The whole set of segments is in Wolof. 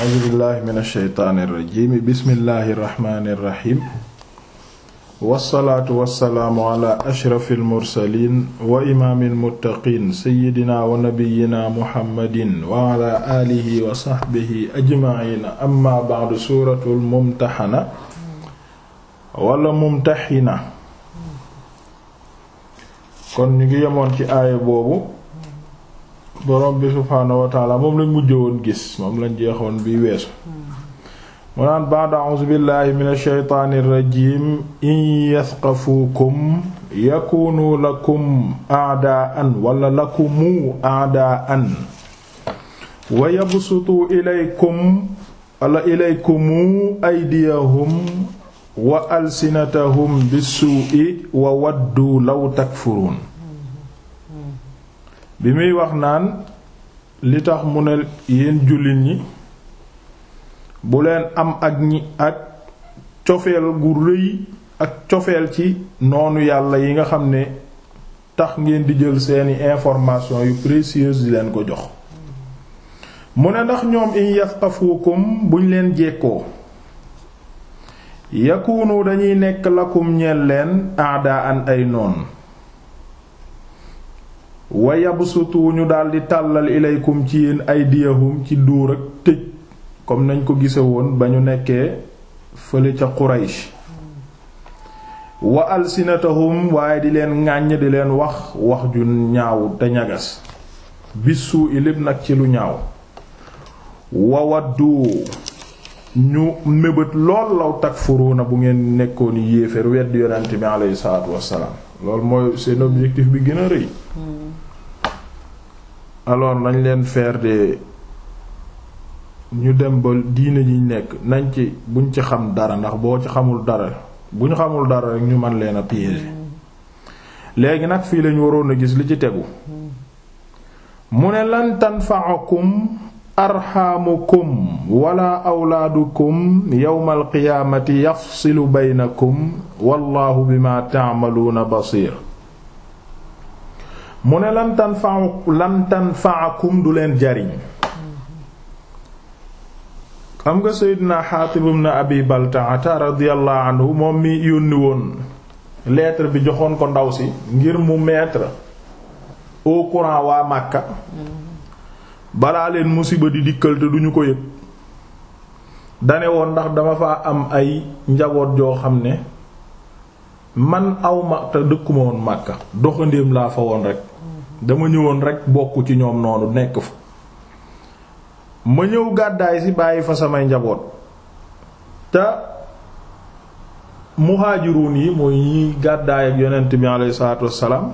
a'uuzu billahi mina shaytaani rajiim bismillahi rahmaani rahiim wassalaatu wassalaamu ala ashrafil mursaliin wa imaamil muttaqiin sayyidina wa nabiyyina muhammadin wa ala aalihi wa sahbihi ajma'iin amma ba'du suuratul mumtahana wala mumtahina kon ñu ngi yemoon ci aaya boobu borom bi subhaanahu wa ta'ala moom lañ mujj woon gis moom lañ jeexoon bi weesu mu naan ba'da a'uuzu billahi minash shaytaanir rajiim in yathqafuukum yakuunu lakum a'daa'an wala lakumu a'daa'an wa yabsutu ilaykum wala ilaykumu aydiyahum wa alsinatahum bis-suu'i wa waddu law takfuruun bi muy wax naan li tax mu ne yéen jullit ñi bu leen am ak cofeel gu rëy ak cofeel ci noonu yàlla yi nga xam ne tax ngeen di jël seeni information yu précieuse di leen ko jox mu ne ndax ñoom in yathqafukum buñ leen jekkoo yakunu dañuy nekk lakum ñeel leen a'daan ay noon wa yabsutu ñu daldi tàllal ilaykum ci yéen aydiyahum ci duur ak tëj comme nañ ko gise woon ba ñu nekkee fële ca Quraysh wa alsinatahum waaye di leen ŋàññ di leen wax ju ñaaw te ñagas bisu i lépp nag ci lu ñaaw wa waddu ñu mébét lool law takfuruuna bu ngeen nekkoon yéeféer weddi yonent bi alayhi salaatu wassalaam loolu mooy seen objectif bi gën a rëy alors nañ leen faire de ñu dem ba diine ji nekk nañ ci buñ ci xam dara ndax boo ci xamul dara bu ñu xamul dara rek ñu mën leen a piéger léegi nag fii lañu waroon a gis li ci tegu mu ne lan tanfa'akum arxaamukum wala awlaadukum yawmal qiyaamati yafsilu baynakum wallahu bima ta'maluuna basiir mu ne lan tanfa'akum du leen jariñ xam nga Seydina Xaatib ibn Abi Baltaata radiyallahu anhu moom mi yónni woon lettre bi joxoon ko ndaw si ngir mu mettre au courant waa Makka balaa leen musiba di dikkal te duñu ko yëg dane woon ndax dama fa am ay njaboot joo xam ne man awma te dëkkuma woon Makka doxandéem laa fa woon rek dama ñëwoon rek bokk ci ñoom noonu nekk fa ma ñëw gàddaay si bàyyi fa samay njaboot te muhaajiruun yi mooy ñi gàddaay ak yonent bi alayhi salaatu wassalaam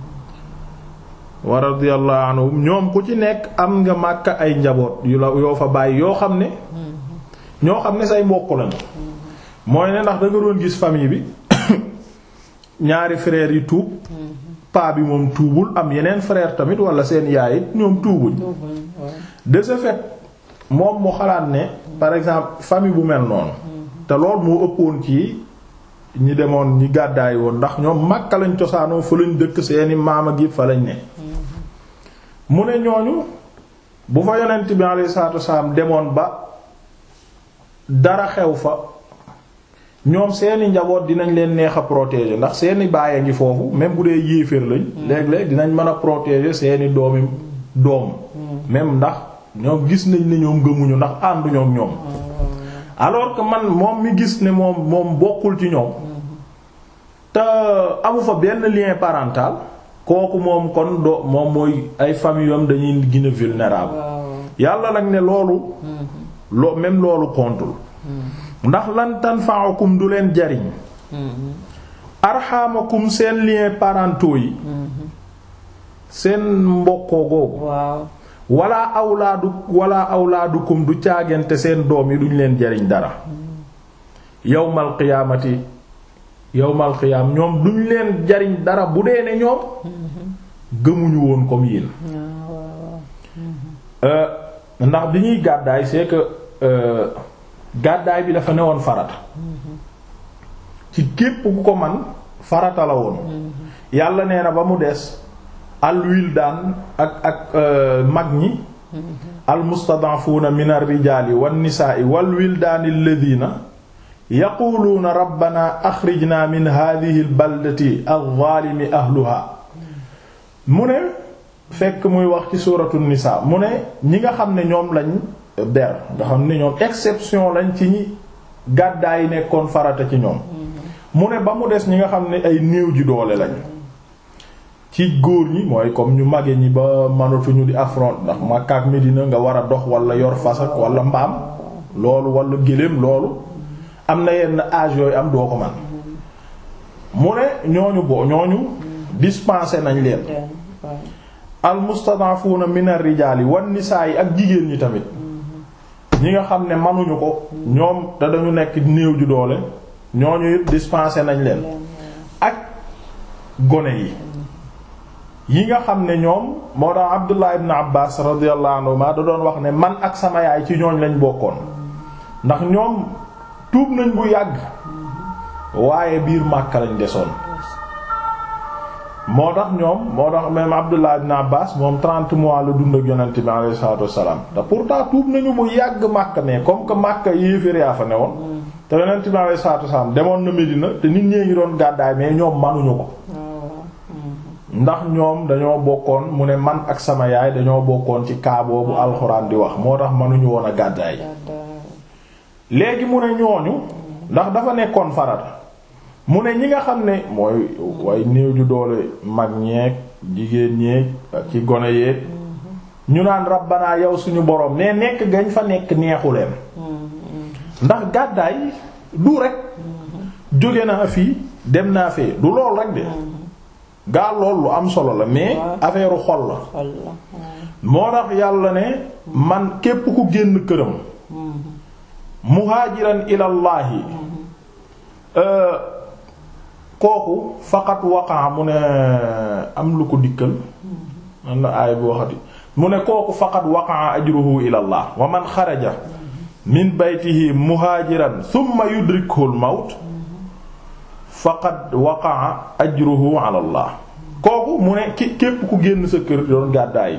wa radiyallahu anhum ñoom ku ci nekk am nga Makka ay njaboot yoo fa bàyyi yoo xam ne ñoo xam ne say mbokk lañu mooy ne ndax da nga doon gis famille bi ñaari frères yi tuub paa bi moom tuubul am yeneen frère tamit wala seen yaay it ñoom tuubuñ de ce fait moom mu xalaat ne par exemple famille bu mel noonu te lool moo ëppoon ci ñi demoon ñi gàddaay woon ndax ñoom Makka lañ cosaanoo fa lañ dëkk seeni maama gi fa lañ ne mu ne ñooñu bu fa yonent bi alayhi salaatu wasallam demoon ba dara xew fa ñoom seeni njaboot dinañ leen neex a protéger ndax seeni baay a ngi foofu même bu dee yéeféer lañ léeg-léeg dinañ mën a protéger seeni doom même ndax ñoom gis nañ ne ñoom gëmuñu ndax ànduñoo ak ñoom alors que man moom mi gis ne moom bokkul ci ñoom te amu fa benn lien parental kooku moom kon moom mooy ay famille am dañuy gën a vulnérable yàlla nag ne loolu même loolu kontul ndax lan tanfa'ukum du leen jariñ arxaamakum seen lien parentaux yi seen mbokkoo googu wala awlaadukum du caagante seen doom yi duñ leen jariñ dara yawmal qiyaamati ñoom duñ leen jariñ dara bu dee ne ñoom gëmuñu woon comme yéen ndax bi ñuy gàddaay c'est que gàddaay bi dafa newoon farata ci képp ku ko man farata la woon yàlla nee na ba mu des alwildaan ak mag ñi almustad'afuuna min ar-rijaali wan-nisaa'i wal-wildaani alladhiina yaquluuna rabbana axrijna min hadhihi al-baldati adh-dhaalimi ahluha. mu ne fekk muy wax ci suuratu nisaa mu ne ñi nga xam ne ñoom lañ ber nga xam ne ñoom exception lañ ci ñi gàddaay nekkoon farata ci ñoom. mu ne ba mu des ñi nga xam ne ay néew ji doole lañ ci góor ñi mooy comme ñu mage ñi ba mënatuñu di affront ndax Makka ak Medina nga war a dox wala yor fas ak wala mbaam loolu wala géléem loolu am na yenn âge yooyu am doo ko man mu ne ñooñu dispensé nañ leen al mustad'afuna min ar-rijaali wan nisaa'i ak jigéen ñi tamit ñi nga xam ne manuñu ko ñoom te dañu nekk néew ju doole ñooñu it dispensé nañ leen ak gone yi nga xam ne ñoom moo tax Abdullah ibn Abbas radiyallahu anhu da doon wax ne man ak sama yaay ci ñooñ lañ bokkoon ndax ñoom tuub nañ bu yàgg waaye biir Makka lañ desoon moo tax même Abdullah ibn Abbas moom 30 mois la dund ak yonent bi alayhi salaatu wassalaam te pourtant tuub nañu bu yàgg Makka mais comme que Makka yéeféer yaa fa newoon te yonent bi alayhi salaatu wassalaam demoon na Medina te nit ñee ngi doon gàddaay mais ñoom manuñu ko ndax ñoom dañoo bokkoon mu ne man ak sama yaay dañoo bokkoon ci kaa boobu alxuraan di wax moo tax manuñu woon a gàddaay léegi mu ne ñooñu ndax dafa nekkoon farata mu ne ñi nga xam ne mooy way néew ju doole mag ñeeg jigéen ñeeg ci gone yeeg ñu naan rabbanaa yow suñu borom ne nekk gañ fa nekk neexu leen ndax gàddaay du rek jóge naa fii dem naa fee du lool rek de gaa lool lu am solo la mais affaire xol la moo tax yàlla ne man képp ku génn këram muhaajiran ilallaahi kooku faqat waqaa mu ne am lu ko dikkal am na aay bu waxati mu ne kooku faqat waqaa ajruhu ilallah wa man xaraja min baytihi muhaajiran thumma yudrikuhu al-mawt faqad waqaa ajruhu ala Allah kooku mu ne képp ku génn sa kër doon gàddaay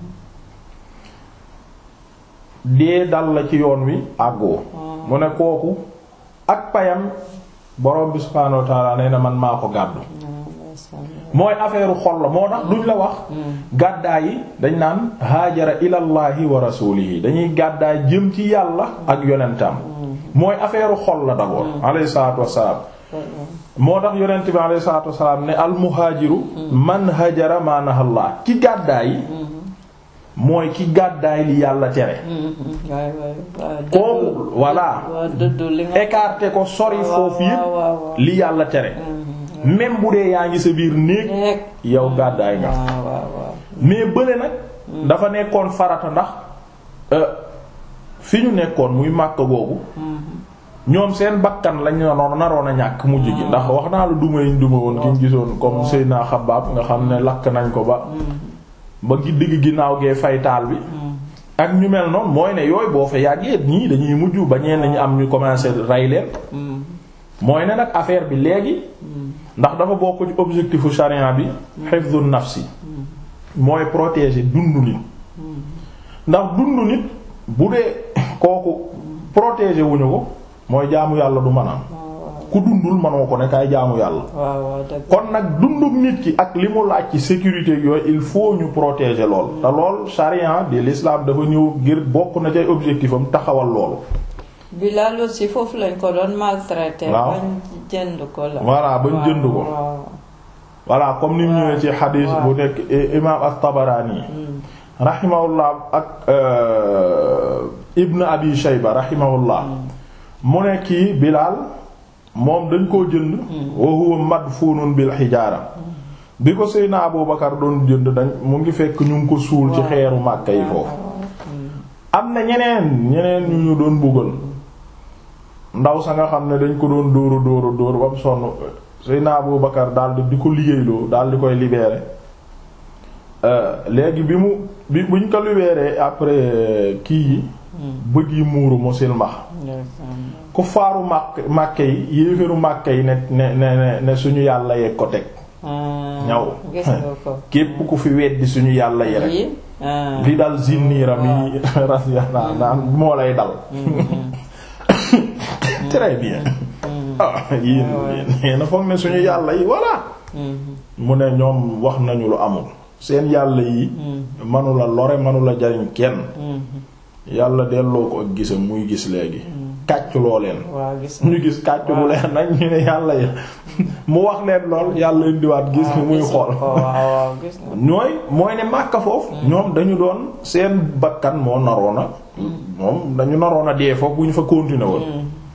dee dal la ci yoon wi àggoo mu ne kooku ak payam borom bi subhaanahu wa ta'ala nee na man maa ko gàddu mooy affaire xol la moo tax duñ la wax gàddaay yi dañ naan haajara ilallahi wa rasuulihi dañuy gàddaay jëm ci yàlla ak yonentam mooy affaire xol la d'abord alayhi salaatu wassalaam moo tax yonent bi alayhi salaatu wassalaam ne al muhaajiru man hajara ma nahallah ki gàddaay mooy ki gàddaay li yàlla tere kooku voilà écarté ko sori foofu yépp li yàlla tere même bu dee yaa ngi sa biir néeg yow gàddaay nga mais bële nag dafa nekkoon farata ndax fi ñu nekkoon muy Makka googu ñoom seen bakkan lañ naroon a ñàkk mujj gi ndax wax naa la duma yiñ duma woon ki ñu gisoon comme Seydina Xabbaab nga xam ne lakk nañ ko ba digg ginnaaw gee faytaal bi ak ñu mel noonu mooy ne yooyu boo fa yàggee ñii dañuy mujj ba ñeen nañu am ñu commencé rey leen mooy ne nag affaire bi léegi ndax dafa bokk ci objectifu charia bi hifdhun nafsi mooy protéger dundu nit ndax dundu nit bu dee kooku protéger wuñu ko mooy jaamu yàlla du mën a am ku dundul mënoo ko ne kay jaamu yàlla kon nag dunduk nit ki ak li mu laaj ci sécurité yooyu il faut ñu protéger lool te lool charia de l'islam dafa ñëw ngir bokk na ci objectif am taxawal loolu Bilal aussi foofu lañ ko doon maltraité bañ jënd ko la voilà bañ jënd ko voilà comme ni mu ñëwee ci xadiis bu nekk imam at-Tabarani rahimahullah ak Ibn Abi Shayba rahimahullah mu ne kii Bilal moom dañ koo jënd wa huwa madfunun bil hijaara bi ko Seydina Abu Bakar doon jënd mu ngi fekk ñu ngi ko suul ci xeeru Makka yi foofu am na ñeneen ñu doon buggal ndaw sa nga xam ne dañ ko doon dóoru ba mu sonn Seydina Abu Bakar daal di ko liggéeyloo daal di koy libérer léegi buñ ko libérer après kii yi bët yi muuru mu silmax ku faaru Màkke yi yéeféeru Màkke yi ne suñu yàlla yee ko teg ñaw képp ku fi weddi suñu yàlla yi rek li dal Zinniira mi radiyallahu anhu moo lay dal. très bien. yéen na foog ne suñu yàlla yi voilà. mu ne ñoom wax nañu lu amul. seen yàlla yi. manula lore manula jariñ kenn. yàlla delloo ko ak gisam muy gis léegi. kàcc loo leen. ñu gis kàcc bu leen nag ñu ne yàlla yi mu wax leen lool yàlla indiwaat gis ni muy xool. mooy ne Makka foofu. ñoom dañu doon seen bakkan moo naroona. moom dañu naroona dee foofu bu ñu fa continuer woon.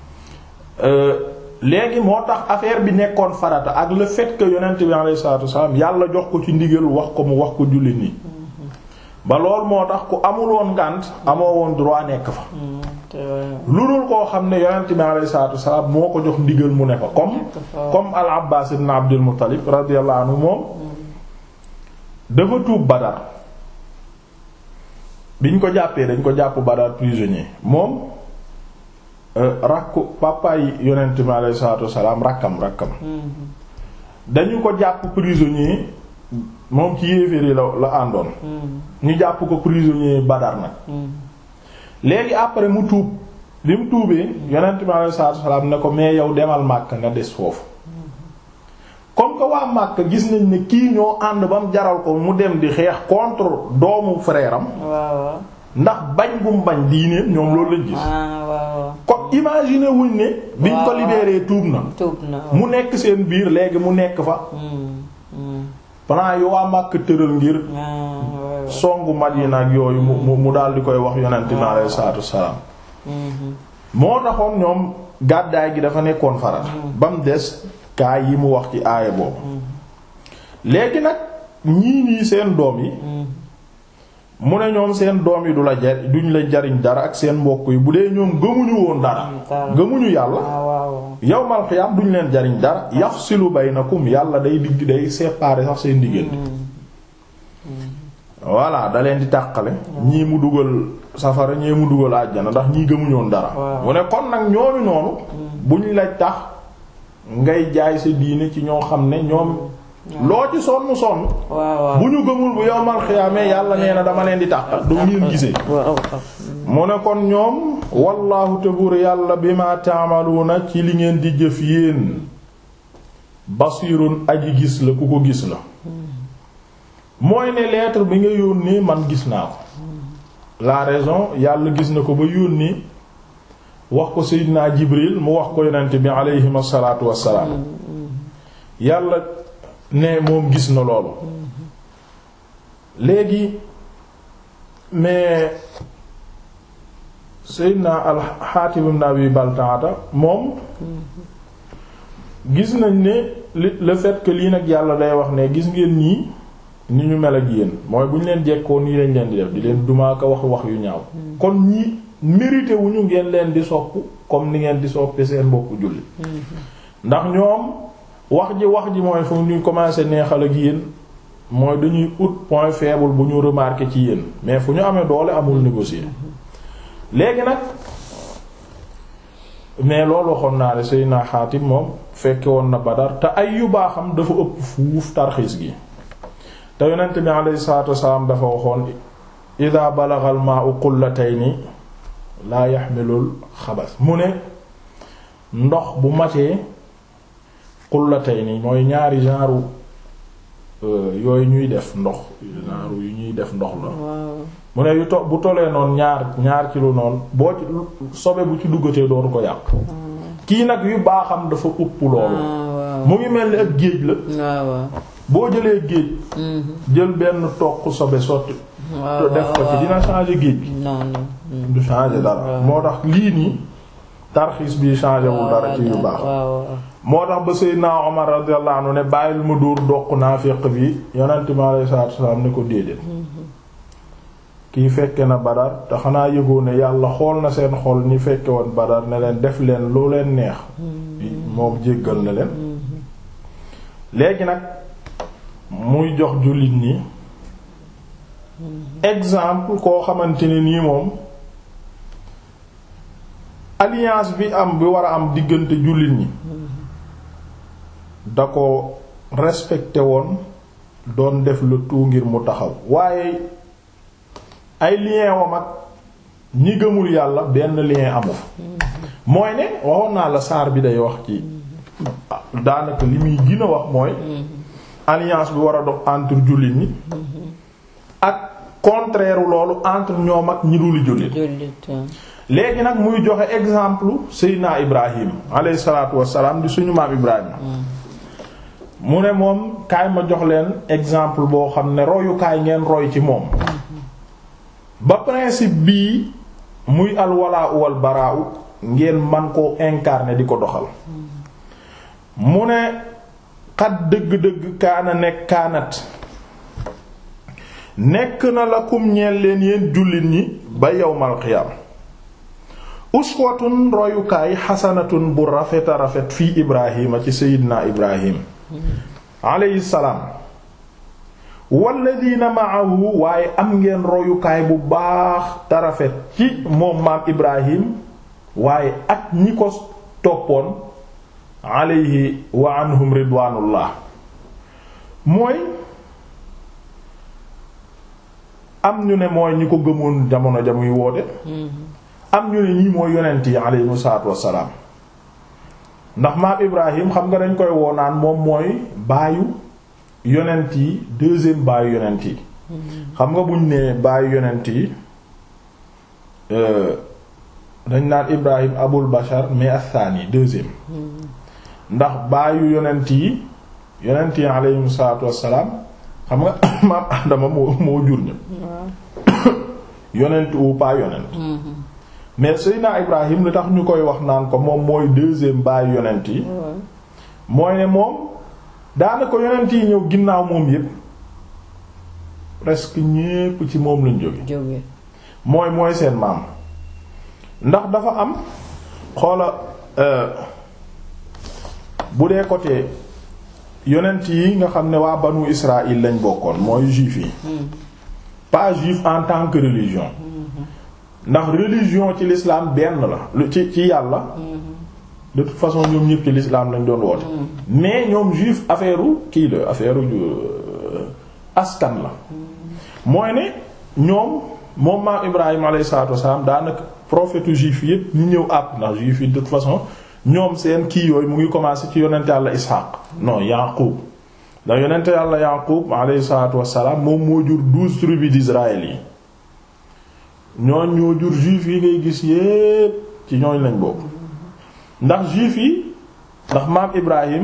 léegi moo tax affaire bi nekkoon farata ak le fait que yonent bi alayhi salaatu wasallam yàlla jox ko ci ndigal wax ko mu wax ko jullit ñi. ba lool moo tax ku amul woon ngànt amoo woon droit nekk fa. lu dul koo xam ne yonent bi alayhi salaatu wasallam moo ko jox ndigal mu ne fa comme al Abbaas ibn Abdul Muttalib radiyallahu anhu moom dafa tuub Badar biñ ko jàppee dañ ko jàpp Badar prisonnier moom rakku papaay yonent bi alayhi salaatu wasallam rakkam dañu ko jàpp prisonnier moom ci yéeféer yi la àndoon ñu jàpp ko prisonnier Badar nag léegi après mu tuub li mu tuubee yonent bi alayhi salaatu wasallam ne ko mais yow demal Makka nga des foofu comme que waa Makka gis nañ ne kii ñoo ànd ba mu jaral ko mu dem di xeex contre doomu frère am ndax bañ bu mu bañ diineem ñoom loolu lañ gis kon imaginer wuñ ne biñ ko libéré tuub na mu nekk seen biir léegi mu nekk fa plan yu waa Makka tëral ngir songu Madina ak yooyu mu daal di koy wax yonent bi alayhi salaatu wassalaam moo taxoon ñoom gàddaay gi dafa nekkoon farat ba mu des kaa yi mu wax ci aaya boobu léegi nag ñii nii seen doom yi mu ne ñoom seen doom yi duñ la jariñ dara ak seen mbokk yi bu dee ñoom gëmuñu woon dara gëmuñu yàlla yawmal qiyaam duñ leen jariñ dara yafsilu baynakum yàlla day séparer sax seen diggante voilà da leen di tàqale ñii mu dugal safara ñii mu dugal àjjana ndax ñii gëmuñu woon dara mu ne kon nag ñooñu noonu buñ la tax ngay jaay sa diine ci ñoo xam ne ñoom loo ci sonn bu ñu gëmul bu yawmal xiyaamee yàlla nee na dama leen di tàqal du ngeen gisee mu ne kon ñoom wallaahu tabur yàlla bima ta'maluna ci li ngeen di jëf yéen basirun aji gis la ku ko gis la mooy ne lettre bi nga yónnee man gis naa ko la raison yàlla gis na ko ba yónnee wax ko Seydina Jibril mu wax ko yonent bi alayhi salaatu wassalaam yàlla ne moom gis na loolu léegi mais Seydina al-Haatib ibn Abi Baltaata moom gis nañ ne le fait que lii nag yàlla day wax ne gis ngeen ñii ni ñu mel ak yéen mooy bu ñu leen jekkoo nii lañ leen di def di leen dumaaka wax yu ñaaw kon ñii mérité wuñu ngeen leen di sopp comme ni ngeen di soppe seen mbokku julli ndax ñoom wax ji mooy fu ñu commencé neexal ak yéen mooy dañuy ut point faible bu ñu remarqué ci yéen mais fu ñu amee doole amul négocier léegi nag mais loolu waxoon naa ne Seydina Xaatib moom fekke woon na Badar te ay yu baaxam dafa ëpp fuuf tarxiis gi te yonent bi alayhi salaatu wasalaam dafa waxoon ida balagha al maa'u qullatayni laa yaxmilul xabas mu ne ndox bu matee qullatayni mooy ñaari genre yooyu ñuy def ndox genre yu ñuy def ndox la mu ne bu tolee noonu ñaar kilo noonu boo ci sobe bu ci duggatee dootu ko yàq kii nag yu baaxam dafa ëpp loolu mu ngi mel ni ak géej la boo jëlee géej jël benn toq sobe sotti def ko ci dina changer géej bi du changer dara moo tax lii nii tarxiis bi changer wul dara ci yu baax moo tax ba Seydina Omar radiyallahu anhu ne bàyyil ma dóor doq naafiq bi yonent mi alayhi salaatu wasallam ne ko déedéet kii fekke na Badar te xanaa yëgoo ne yàlla xool na seen xol ñi fekke woon Badar ne leen def leen lu leen neex moom jéggal na leen léegi nag muy jox jullit ñi exemple koo xamante ne nii moom alliance bi war a am diggante jullit ñi da ko respecté woon doon def le tout ngir mu taxaw waaye ay lien wam ak ñi gëmul yàlla benn lien amu mooy ne waxoon naa la saar bi day wax ci daanaka li muy gën a wax mooy alliance bi war a dox entre jullit ñi ak contraire loolu entre ñoom ak ñi dul jullit. léegi nag muy joxe exemple Seydina Ibrahim alayhi salaatu wassalaam di suñu maam Ibrahim mu ne moom kaay ma jox leen exemple boo xam ne royukaay ngeen roy ci moom ba principe bii muy alwalaa wal baraa ngeen man koo incarner di ko doxal mu ne xat dëgg-dëgg nekk na lakum ñeel leen yéen jullit ñi ba yawmal qiyaam uswatun royukaay xasanatun bu rafeta rafet fii Ibrahima ci Seydina Ibrahim alayhi salaam walladina ma'ahu waaye am ngeen royukaay bu baax te rafet ci moom maam Ibrahim waaye ak ñi ko toppoon alayhi wa anhum ridwaanullah mooy am ñu ne mooy ñi ko gëmoon jamono jamuy woote am ñu ne ñii mooy yonent yi alayhimu salaatu wassalaam ndax maam Ibrahim xam nga dañ koy woo naan moom mooy baayu yonent yi deuxième baayu yonent yi xam nga buñ nee baayu yonent yi dañ naan Ibrahim abul bashar mais athani deuxième ndax baayu yonent yi alayhimu salaatu wassalaam xam nga maam Adama moo jur ñu yonent ou pas yonent mais Seydina Ibrahim li tax ñu koy wax naan ko moom mooy deuxième baayu yonent yi mooy ne moom daanaka yonent yi ñëw ginnaaw moom yépp presque ñépp ci moom lañ jóge mooy seen maam ndax dafa am xoola bu dee côté yonent yi nga xam ne waa banu Israël lañ bokkoon mooy juif yi pas juif en tant que religion ndax religion ci l'islam benn la ci yàlla de toute façon ñoom ñëpp ci l'islam lañ doon woote mais ñoom juif affaire kii la affaire askan la mooy ne ñoom moom maam Ibrahima alayhi salaatu wassalaam daanaka prophète juif yëpp ñu ñëw àpp ndax juif yi de toute façon ñoom seen kii yooyu mu ngi commencé ci yonente yàlla Ishaq non Yaqub ndax yonente yàlla Yaqub alayhi salaatu wassalaam moom moo jur 12 tribus d'Israël yi ñooñ ñoo jur juif yi ngay gis yépp ci ñooñ lañ bokk ndax juif yi ndax maam Ibrahim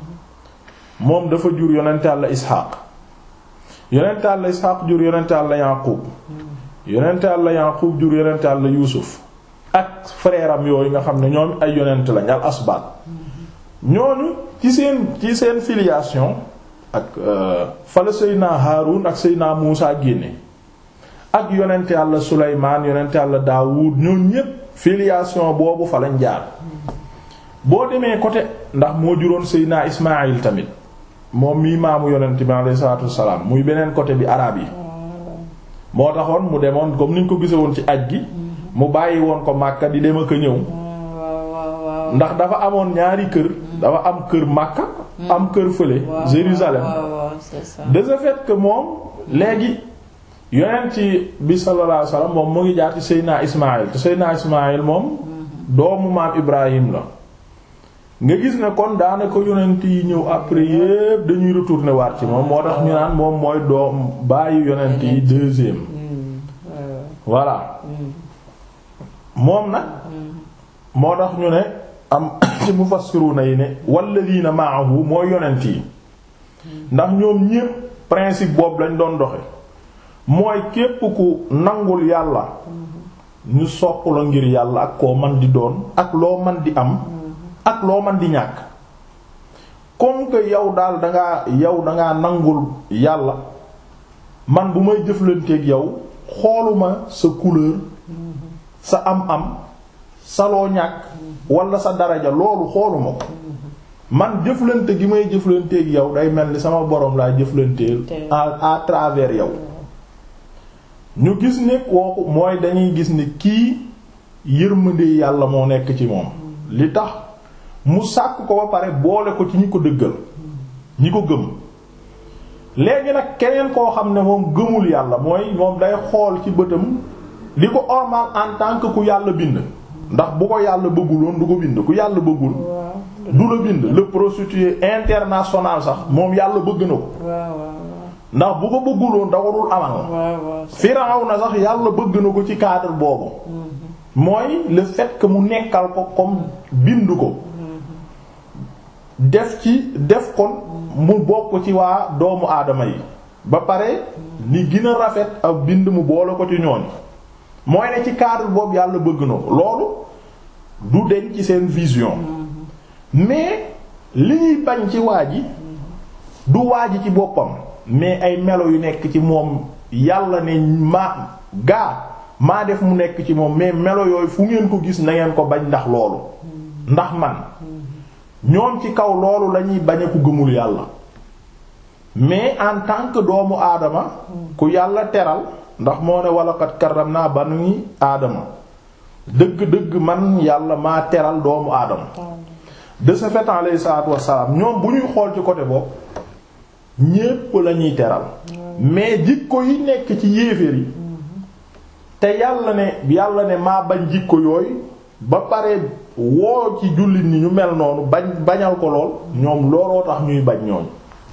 moom dafa jur yonente yàlla Ishaq yonente yàlla Ishaq jur yonente yàlla Yaqub yonente yàlla Yaqub jur yonente yàlla Yuusuf ak frère am yooyu nga xam ne ñoom ay yonent lañ al asbaat ñooñu ci seen filiation ak fala Seydina Haarun ak Seydina Muusa génne ak yonent yàlla Sulaymaan yonent yàlla Daawud ñoom ñépp filiation boobu fa lañ jaar boo demee côté ndax moo juróon Seydina Ismaayil tamit moom mii maamu yonent bi alayhi salaatu wassalaam muy beneen côté bi araab yi moo taxoon mu demoon comme niñ ko gisewoon ci aj gi mu bàyyi woon ko Makka di dem ak a ñëw ndax dafa amoon ñaari kër dafa am kër Makka am kër fële Jérusalem de ce fait que moom léegi yonent bi sallallahu alayhi wasallam moom mu ngi jaar ci Seydina Ismaïl te Seydina Ismaïl moom doomu maam Ibrahim la nga gis ne kon daanaka yonent yi ñëw après yépp dañuy retourner waat ci moom moo tax ñu naan moom mooy doom bàyyi yonent yi deuxième voilà moom nag moo tax ñu ne am ci mufassiruna yi ne walladina ma'ahu mooy yonent yi ndax ñoom ñépp principe boobu lañ doon doxe mooy képp ku nangul yàlla ñu sopp la ngir yàlla ak koo man di doon ak loo man di am ak loo man di ñàkk comme que yow daal dangaa nangul yàlla man bu may jëflanteeg yow xooluma sa couleur sa am-am sa loo ñàkk wala sa daraja loolu xooluma ko man jëflante gi may jëflanteeg yow day mel ni sama borom laa jëflanteel à travers yow ñu gis ne kooku mooy dañuy gis ne kii yërmande yàlla moo nekk ci moom li tax mu sàkk ko ba pare boole ko ci ñi ko dëggal ñi ko gëm léegi nag keneen koo xam ne moom gëmul yàlla mooy moom day xool ci bëtam li ko normal en tant que ku yàlla bind ndax bu ko yàlla bëgguloon du ko bind ku yàlla bëggul du la bind le prostitué international sax moom yàlla bëgg na ko ndax bu ko bëgguloon da ko dul amal Firawna sax yàlla bëgg na ko ci cadre boobu mooy le fait que mu nekkal ko comme bind ko def kon mu bokk ci waa doomu aadama yi ba pare li gën a rafet ak bind mu boole ko ci ñooñ mooy ne ci cadre boobu yàlla bëgg na ko loolu du deñ ci seen vision mais li ñuy bañ ci waa ji du waa ji ci boppam mais ay melo yu nekk ci moom yàlla ne maa def mu nekk ci moom mais melo yooyu fu ngeen ko gis na ngeen ko bañ ndax loolu ndax man ñoom ci kaw loolu lañuy bañ a ku gëmul yàlla mais en tant que doomu aadama ku yàlla teral ndax moo ne walaqad karramna bani aadama dëgg-dëgg man yàlla maa teral doomu aadama de ce fait alayhi salaatu wassalaam ñoom bu ñuy xool ci côté boobu ñépp lañuy teral mais jikko yi nekk ci yéeféer yi te yàlla ne maa bañ jikko yooyu ba pare woo ci jullit ñi ñu mel noonu bañal ko lool ñoom looloo tax ñuy bañ ñooñ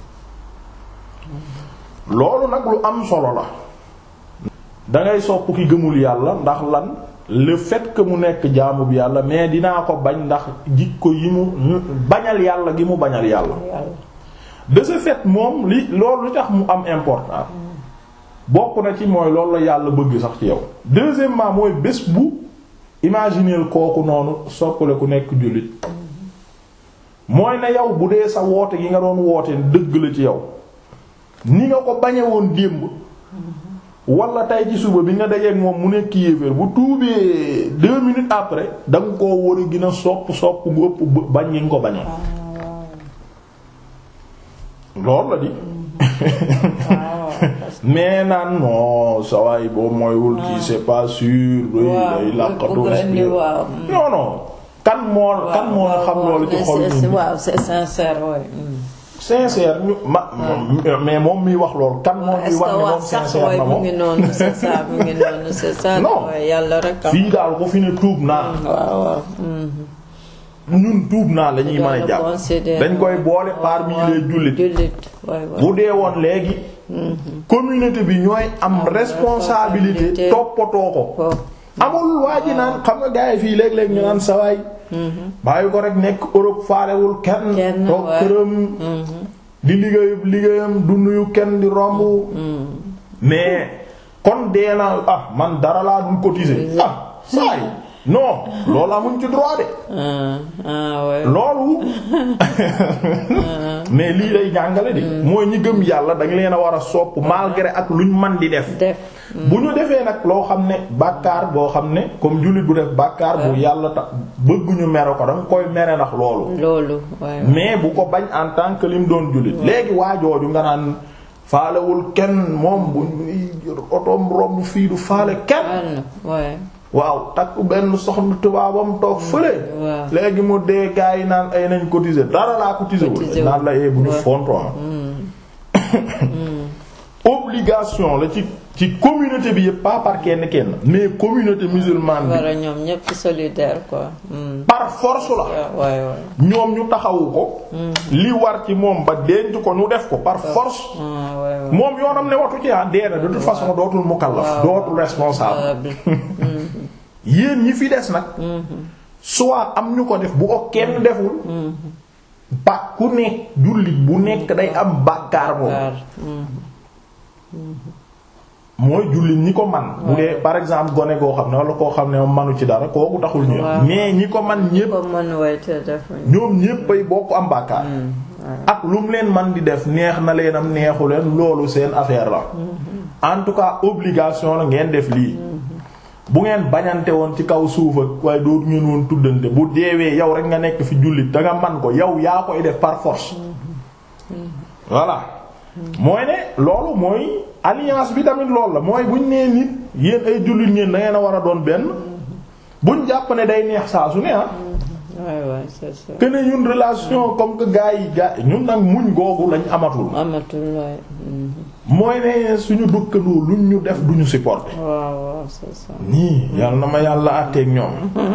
loolu nag lu am solo la dangay sopp ki gëmul yàlla ndax lan le fait que mu nekk jaamu bi yàlla mais dinaa ko bañ ndax jikko yi mu bañal yàlla gi mu bañal yàlla de ce fait moom loolu li tax mu am important bokk na ci mooy loolu la yàlla bëgg sax ci yow deuxièmement mooy bés bu imagineel kooku noonu soppale ku nekk jullit mooy ne yow bu dee sa woote gi nga doon woote dëgg la ci yow ni nga ko bañe woon démb wala tay ci suba bi nga dajeek moom mu nekk yéeféer bu tuubee 2 minutes après da nga koo war a gën a sopp gu ëpp bañ ngi nga ko bañoon loolu la di mais naan non sawaay boo mooywul kii c'est pas sûr day làqatu non kan moo xam loolu ci xol waaw c'est sincère sincère mais moom miy wax loolu kan moo miy wax ne moom sincère na moom mu ngi noonu c'est ça mu ngi noonu c'est ça non yàlla rek fii daal ko fi ne tuub naa waaw ñun tuub naa la ñuy mën a jàpp dañ koy boole parmi les jullit bu dee woon léegi communauté bi ñooy am responsabilité toppatoo ko amul waa ji naan xam nga gars yi fii léeg-léeg ñu naan sawaay bàyyi ko rek nekk Europe faalewul kenn toog këram di liggéeyam du nuyu kenn di romb mais kon dee na man dara laa dul cotiser saay non loolu amuñ ci droit de loolu mais lii lay jàngale di mooy ñi gëm yàlla dañ leen a war a sopp malgré ak luñ man di def bu ñu defee nag loo xam ne bàkkaar boo xam ne comme jullit bu def bàkkaar bu yàlla tax bëgguñu mere ko danga koy mere ndax loolu mais bu ko bañ en tant que lim doon jullit léegi waajooju nga naan faalewul kenn moom bu otoom romb fii du faale kenn waaw takk benn soxna tubaabam toog fële léegi mu dee gaa yi naan ay nañ cotiser dara laa cotiser wul naan la bu ñu fonton obligation la ci communauté bi yëpp pas par kenn mais communauté musulmane bi ñoom ñëpp solidaire quoi par force la ñoom ñu taxawu ko li war ci moom ba denc ko ñu def ko par force moom yoonam ne watu ci deena de toute façon dootul mukallaf dootul responsable yéen ñi fi des nag soit am ñu ko def bu ko kenn deful ba ku nekk jullit bu nekk day am bàkkaar moom mooy jullit ñi ko man bu dee par exemple gone goo xam ne wala koo xam ne moom manu ci dara kooku taxul ñu mais ñi ko man ñépp ñoom ñépp ay bokk am bàkkaar ak lu mu leen man di def neex na leen am neexu leen loolu seen affaire la en tout cas obligation la ngeen def lii bu ngeen bañante woon ci kaw suuf ak waaye dootu ngeen woon tuddante bu deewee yow rek nga nekk fi jullit danga man ko yow yaa koy def par force voilà mooy ne loolu mooy alliance bi tamit loolu la mooy buñ nee nit yéen ay jullit ngeen da ngeen a war a doon benn buñ jàpp ne day neex saa su ne c'est ça. que ne ñun relation comme que gaa yi ñun nag muñ googu lañ amatul. mooy ne suñu dëkkandoo luñ ñu def duñu supporter. waaw c'est ça. nii yàlla na ma yàlla àtteeg ñoom.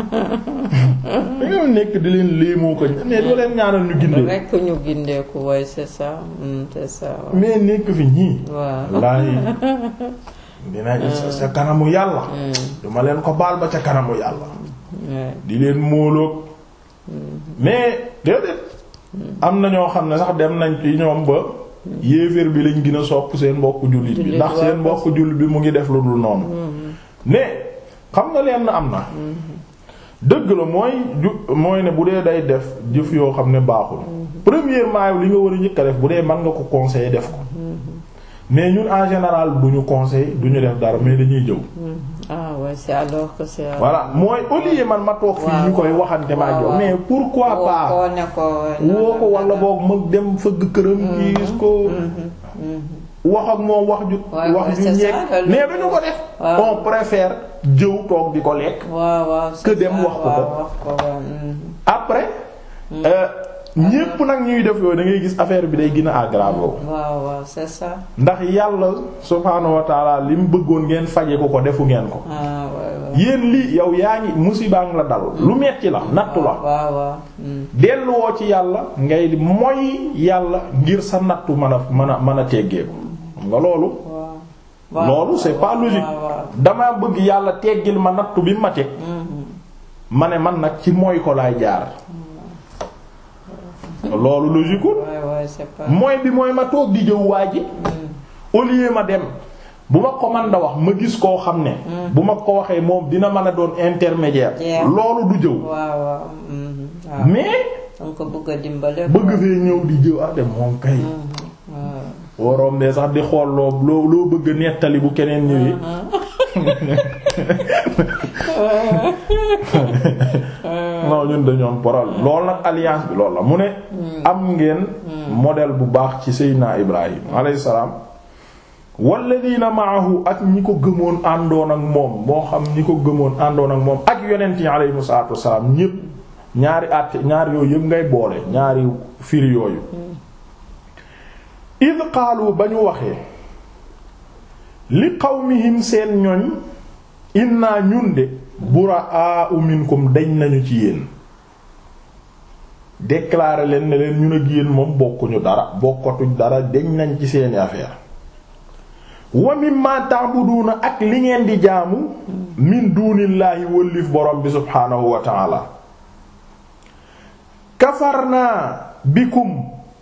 dañoo nekk di leen léemoo ko mais doo leen ñaanal ñu gindeeku. rekk ñu gindeeku waaye c'est ça. c'est ça. mais nekk fi ñii. waaw laay dina sa kanamu yàlla. duma leen ko baal ba ca kanamu yàlla. di leen móoloog. mais déedéet. am na ñoo xam ne sax dem nañ ci ñoom ba. yéeféer bi lañ gën a sopp seen mbokku jullit bi ndax seen mbokku jullit bi mu ngi def lu dul noonu. mais xam nga leen am na. dëgg la mooy ne bu dee day def jëf yoo xam ne baaxul. premièrement li nga war a njëkk a def bu dee mën nga ko conseiller def ko. mais ñun en général du ñu conseil du ñu def dara mais dañuy jëw. ah ouais c'est alors que c'est. voilà mooy au lieu man ma toog fii ñu koy waxante maa jox mais pourquoi pas woo ko wala boog ma dem fëgg këram. gis ko wax ak moom wax ju ñekk mais duñu ko def. on préfère jëw toog di ko lekk. que dem wax ko après. ñépp nag ñuy def yooyu da ngay gis affaire bi day gën a aggravé. waaw c'est ça. ndax yàlla subhaanahu wa taala li mu bëggoon ngeen faje ko defu ngeen ko. yéen lii yow yaa ngi musiba la dal. lu metti la nattu la. delluwoo ci yàlla ngay mooy yàlla ngir sa nattu mën a teggeeku. xam nga loolu. loolu c'est pas logique. damaa bëgg yàlla teggil ma nattu bi ma teg. ma ne man nag ci mooy ko laay jaar. loolu logique mooy bi mooy ma toog di jëw waa ji au lieu ma dem bu ma ko man da wax ma gis koo xam ne bu ma ko waxee moom dina mën a doon intermédiaire loolu du jëw mais danga ko bëgg a dimbale bëgg fee ñëw di jëw ak dem moom kay waroom de sax di xool loo bëgg a nettali bu keneen ñëwee non ñun dañu am problème loolu nag alliance bi loolu la mu ne am ngeen modèle bu baax ci Seydina Ibrahim alayhi salaam walladina maahu ak ñi ko gëmoon àndoon ak moom moo xam ñi ko gëmoon àndoon ak moom ak yonent yi alayhimu salaatu wassalaam ñépp ñaari yooyu yëpp ngay boole ñaari firi yooyu id qaalu ba ñu waxee li qawmihim seen ñoñ inna ñun de buraa'u minkum dañ nañu ci yéen déclarer leen ne leen ñun ak yéen moom bokkuñu dara bokkatuñ dara dañ nañ ci seeni affaire wa mimma ta'buduna ak li ngeen di jaamu min dunillahi wëllif borom bi subhaanahu wa ta'ala kafarna bikum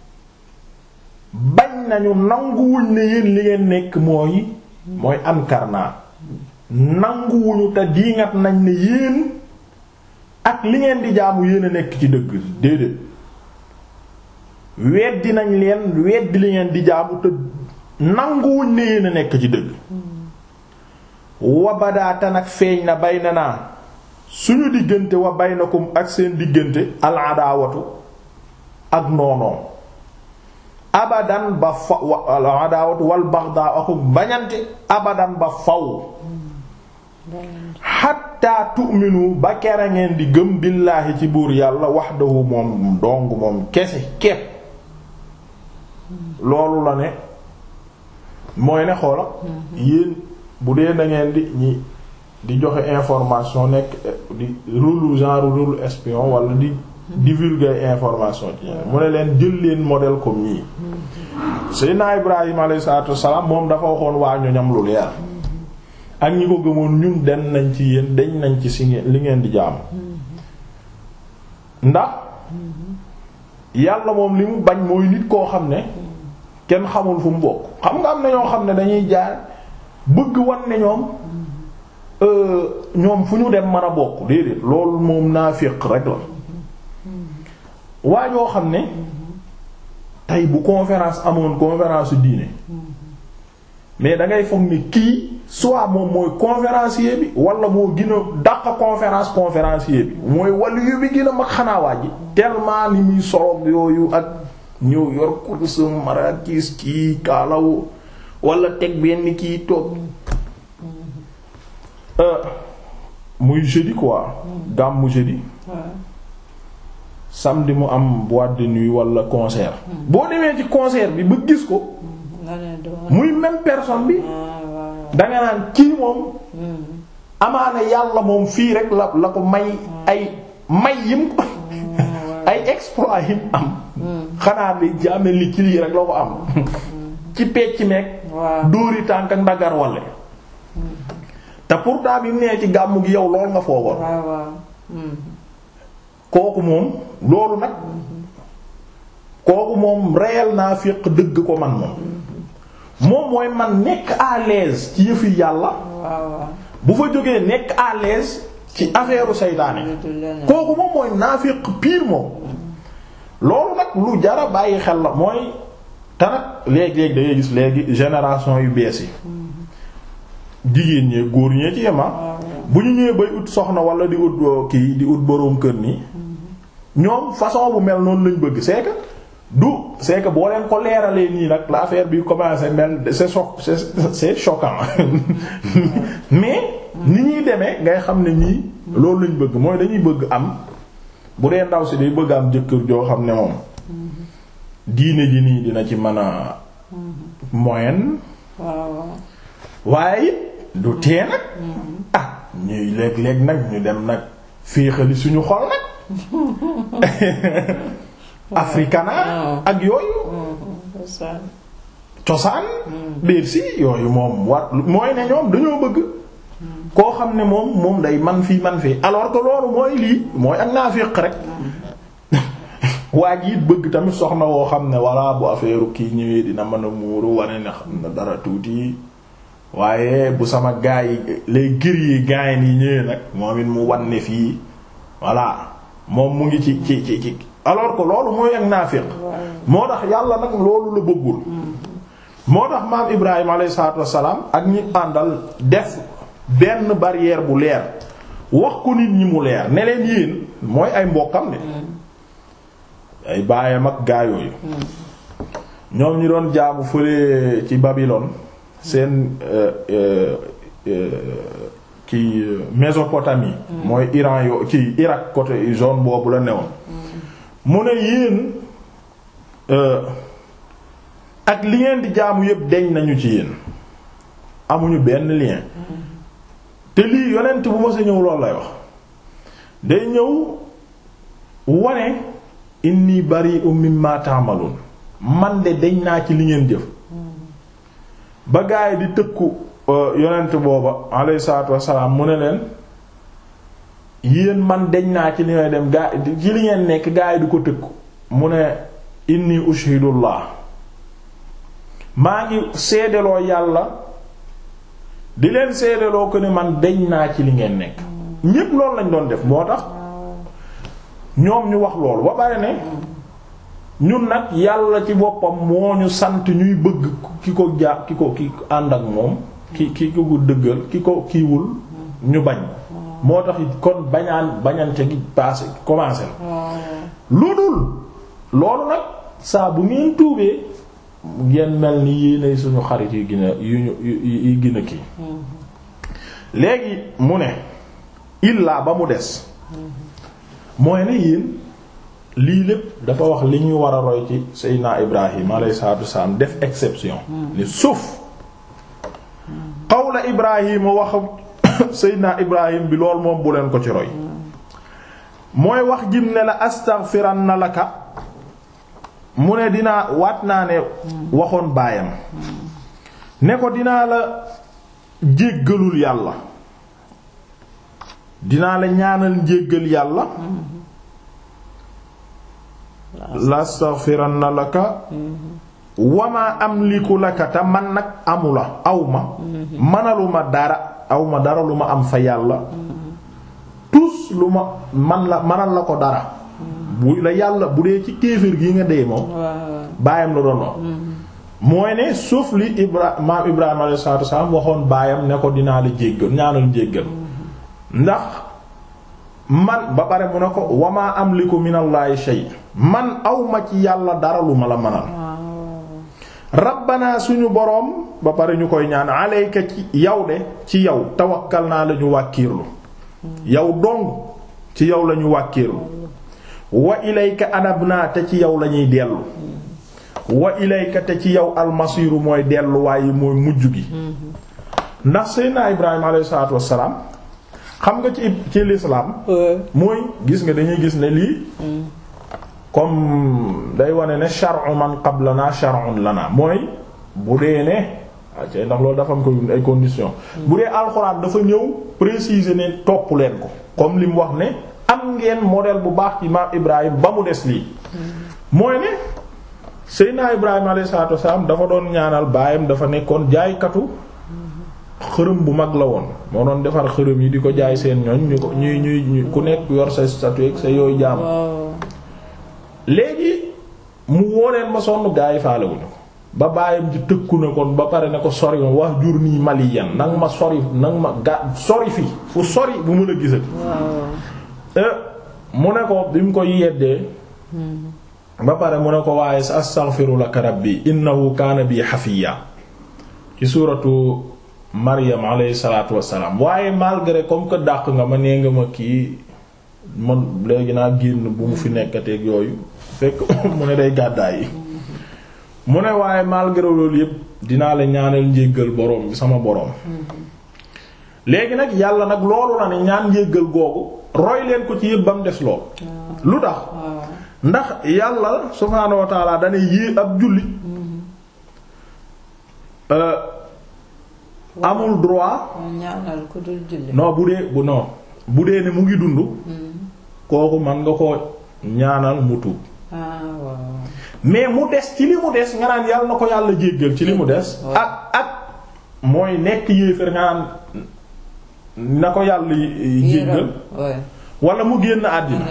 bañ nañu nanguwuñ ne yéen li ngeen nekk mooy ankarna nanguwuñu te diingat nañ ne yéen ak li ngeen di jaamu yéen a nekk ci dëgg déedéet weddi nañ leen weddi li ngeen di jaamu te nanguwuñ ne yéen a nekk ci dëgg wa badaata nag feeñ na baynanaa suñu diggante wa baynakum ak seen diggante al adaawatu ak noonoo abadan ba fa al adaawatu wal baxdaa ak bañante abadan ba faw xatta tu'minu ba kera ngeen di gëm billaahi ci buur yàlla wahdahu moom dong moom kese kepp loolu la ne mooy ne xoola yéen bu dee da ngeen di joxe information nekk di rôle espion wala di divulguer information ci mu ne leen jël leen modèle comme ñii Seydina Ibrahima alayhi salaatu wassalaam moom dafa waxoon waa ñoñam lu leer ak ñi ko gëmoon ñun den nañ ci yéen dañ nañ ci si li ngeen di jaamu ndax yàlla moom li mu bañ mooy nit koo xam ne kenn xamul fu mu bokk xam nga am na ñoo xam ne dañuy jaar bëgg wan ne ñoom fu ñu dem mën a bokk déedéet loolu moom naafiq rek la waa joo xam ne tey bu conférence amoon conférence diine mais da ngay foog ni kii soit moom mooy conférencier bi wala moo gën a dàq conférencier bi mooy waliyu bi gën a mag xanaa waa ji tellement ni muy soloog yooyu ak ñëw yor kursum marakis kii kaalaw wala teg benn kii toog muy jeudi quoi gàmmu jeudi samedi mu am boîte de nuit wala concert. boo demee ci concert bi ba gis ko. muy même personne bi. danga naan kii moom. amaana yàlla moom fii rek la ko may ay may yim ko ay exploit yim am. xanaa li jaamel li ci lii rek la ko am. ci pecc meek. dóori tànk ak ndagar wale. te pourtant bi mu nee ci gàmmu gi yow lool nga foogoon. kooku moom loolu nag. kooku moom réel naafiq dëgg ko man moom. moom mooy man nekk à l'aise ci yëfi yàlla. bu fa jógee nekk à l'aise ci affaire seytaane. kooku moom mooy naafiq pire moom. loolu nag lu jara bàyyi xel la mooy te nag léegi-léegi dangay gis léegi génération yu bees yi. jigéen ñee góor ñee ci yema bu ñu ñëwee bay ut soxna wala di ut kii di ut boroom kër nii. ñoom façon bu mel noonu lañ bëgg c'est que boo leen ko leeralee nii nag la affaire bi commencé mel c'est choquant mais ni ñuy demee ngay xam ne ñii loolu lañ bëgg mooy dañuy bëgg am bu dee ndaw si day bëgg am jëkkër joo xam ne moom diine ji nii dina ci mën a moyenne waaye it du tee nag ñuy léeg-léeg nag ñu dem nag féexali suñu xol nag africana ak yooyu cosaan bersi yooyu moom war mooy ne ñoom dañoo bëgg koo xam ne moom day man fii alors que loolu mooy lii mooy ak naafiq rek waa ji it bëgg tamit soxna woo xam ne walla bu affaire kii ñëwee dina mën a muuru wane ne xam na dara tuuti waaye bu sama gaay yi lay gër yi gaay yi ñëwee nag moom it mu wan ne fii voilà moom mu ngi ci alors que loolu mooy ak naafiq moo tax yàlla nag loolu la bëggul moo tax maam Ibrahima alayhi salaatu wassalaam ak ñi àndal def benn barrière bu leer wax ko nit ñi mu leer ne leen yéen mooy ay mbokkam ne ay baayam ak gaa yooyu ñoom ñi doon jaamu fële ci Babylone seen ci Mésopotamie mooy Iran yo ci Irak côté zone boobu la newoon mu ne yéen ak li ngeen di jaamu yépp deñ nañu ci yéen amuñu benn lien te lii yonent bu ma sa ñëw loolu lay wax day ñëw wane inni bari'un mimma ta'malun man de deñ naa ci li ngeen jëf ba gaay di tëkku yonent booba alayhi salaatu wassalaam mu ne leen yéen man deñ naa ci li ngay dem gaa ci li ngeen nekk gaay di ko tëkku mu ne inni ushhidullah maa ngi seedeloo yàlla di leen seedeloo ko ne man deñ naa ci li ngeen nekk ñépp loolu lañ doon def moo tax ñoom ñu wax loolu ba bari ne ñun nag yàlla ci boppam moo ñu sant ñuy bëgg ki ko ànd ak moom ki ko dëggal ki ko kiiwul ñu bañ moo tax kon bañante gi passé commencé na lu dul loolu nag saa bu ngeen tuubee ngeen mel ni yéenay suñu xarit yi gën a kii léegi mu ne illaa ba mu des mooy ne yéen lii lépp dafa wax li ñuy war a roy ci Seydina Ibrahim alayhi salaatu wassalaam def exception ni suuf qawla Ibrahim wax Seydina Ibrahim bi lool moom bu leen ko ci roy mooy wax jim ne la astaghfiranna laka mu ne dinaa waat naa ne waxoon baayam ne ko dinaa la jéggalul yàlla dinaa la ñaanal njéggal yàlla la astaghfiranna laka wama amliku laka te man nag amula awma manaluma dara lu ma am fa yàlla tus lu ma manal la ko dara bu la yàlla bu dee ci kéefër gi nga dee moom baayam la doon wax mooy ne sauf li maam Ibrahima alayhi salaatu wasallam waxoon baayam ne ko dinaa la jéggal ñaanal jéggal ndax man ba pare mu ne ko wama amliku minallahi shay man awma ci yàlla dara lu ma la manal rabbana suñu boroom ba pare ñu koy ñaan alayka ci yow de ci yow tawakkal naa la ñu wàkkiirlu yow dong ci yow la ñu wàkkiirlu wa ilayka anabna te ci yow lañuy dellu wa ilayka te ci yow almasiiru mooy delluwaay yi mooy mujj gi ndax Seydina Ibrahima alayhi salaatu wassalaam xam nga ci l'islam mooy gis nga dañuy gis ne lii comme day wane ne shar'u man qablana shar'un lana mooy bu dee ne ndax loolu dafa am ko ay conditions bu dee alxuraan dafa ñëw préciser ne topp leen ko comme li mu wax ne am ngeen modèle bu baax ci maam Ibrahima ba mu des lii mooy ne Seydina Ibrahima alayhi salaatu wasallam dafa doon ñaanal baayam dafa nekkoon jaaykatu xërëm bu mag la woon moo doon defar xërëm yi di ko jaay seen ñoñ ñu ko ñuy ku nekk yor sa statue ak sa yooyu jaam léegi mu wooneen ma sonn gaa yi faalewuñu ko ba baayam ji tëkku na kon ba pare ne ko sori ma wax jur nii maliyan nag ma sori nag ma sori fi fu sori bu mën a gisati mu ne ko bi mu ko yeddee ba pare mu ne ko waaye sa astaghfiru laka rabbi innahu kaana bi hafiya ci suuratu Maryam alayhi salaatu wassalaam waaye malgré comme que dàq nga ma nee nga ma kii man léegi naa génn bu mu fi nekkateeg yooyu fekk mu ne day gàddaay yi mu ne waaye malgré loolu yépp dinaa la ñaanal njéggal boroom bi sama boroom léegi nag yàlla nag loolu la ne ñaan njéggal googu roy leen ko ci yépp ba mu des lool lu tax ndax yàlla subhaanahu wa ta'ala dana yée ab jullit amul droit ñaanal ku dul jullit non bu dee ne mu ngi dund kooku man nga ko ñaanal mu tuub mais mu des ci li mu des nga naan yàlla na ko yàlla jéggal ci li mu des ak mooy nekk yéefar nga naan na ko yàlla jéggal wala mu génn àddina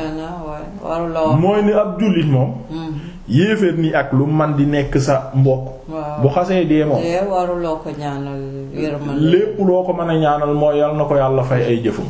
mooy ni ab jullit moom yéefar ni ak lu man di nekk sa mbokk bu xasee dee moom waruloo ko ñaanal lépp loo ko mën a ñaanal mooy yàlla na ko yàlla fay ay jëfum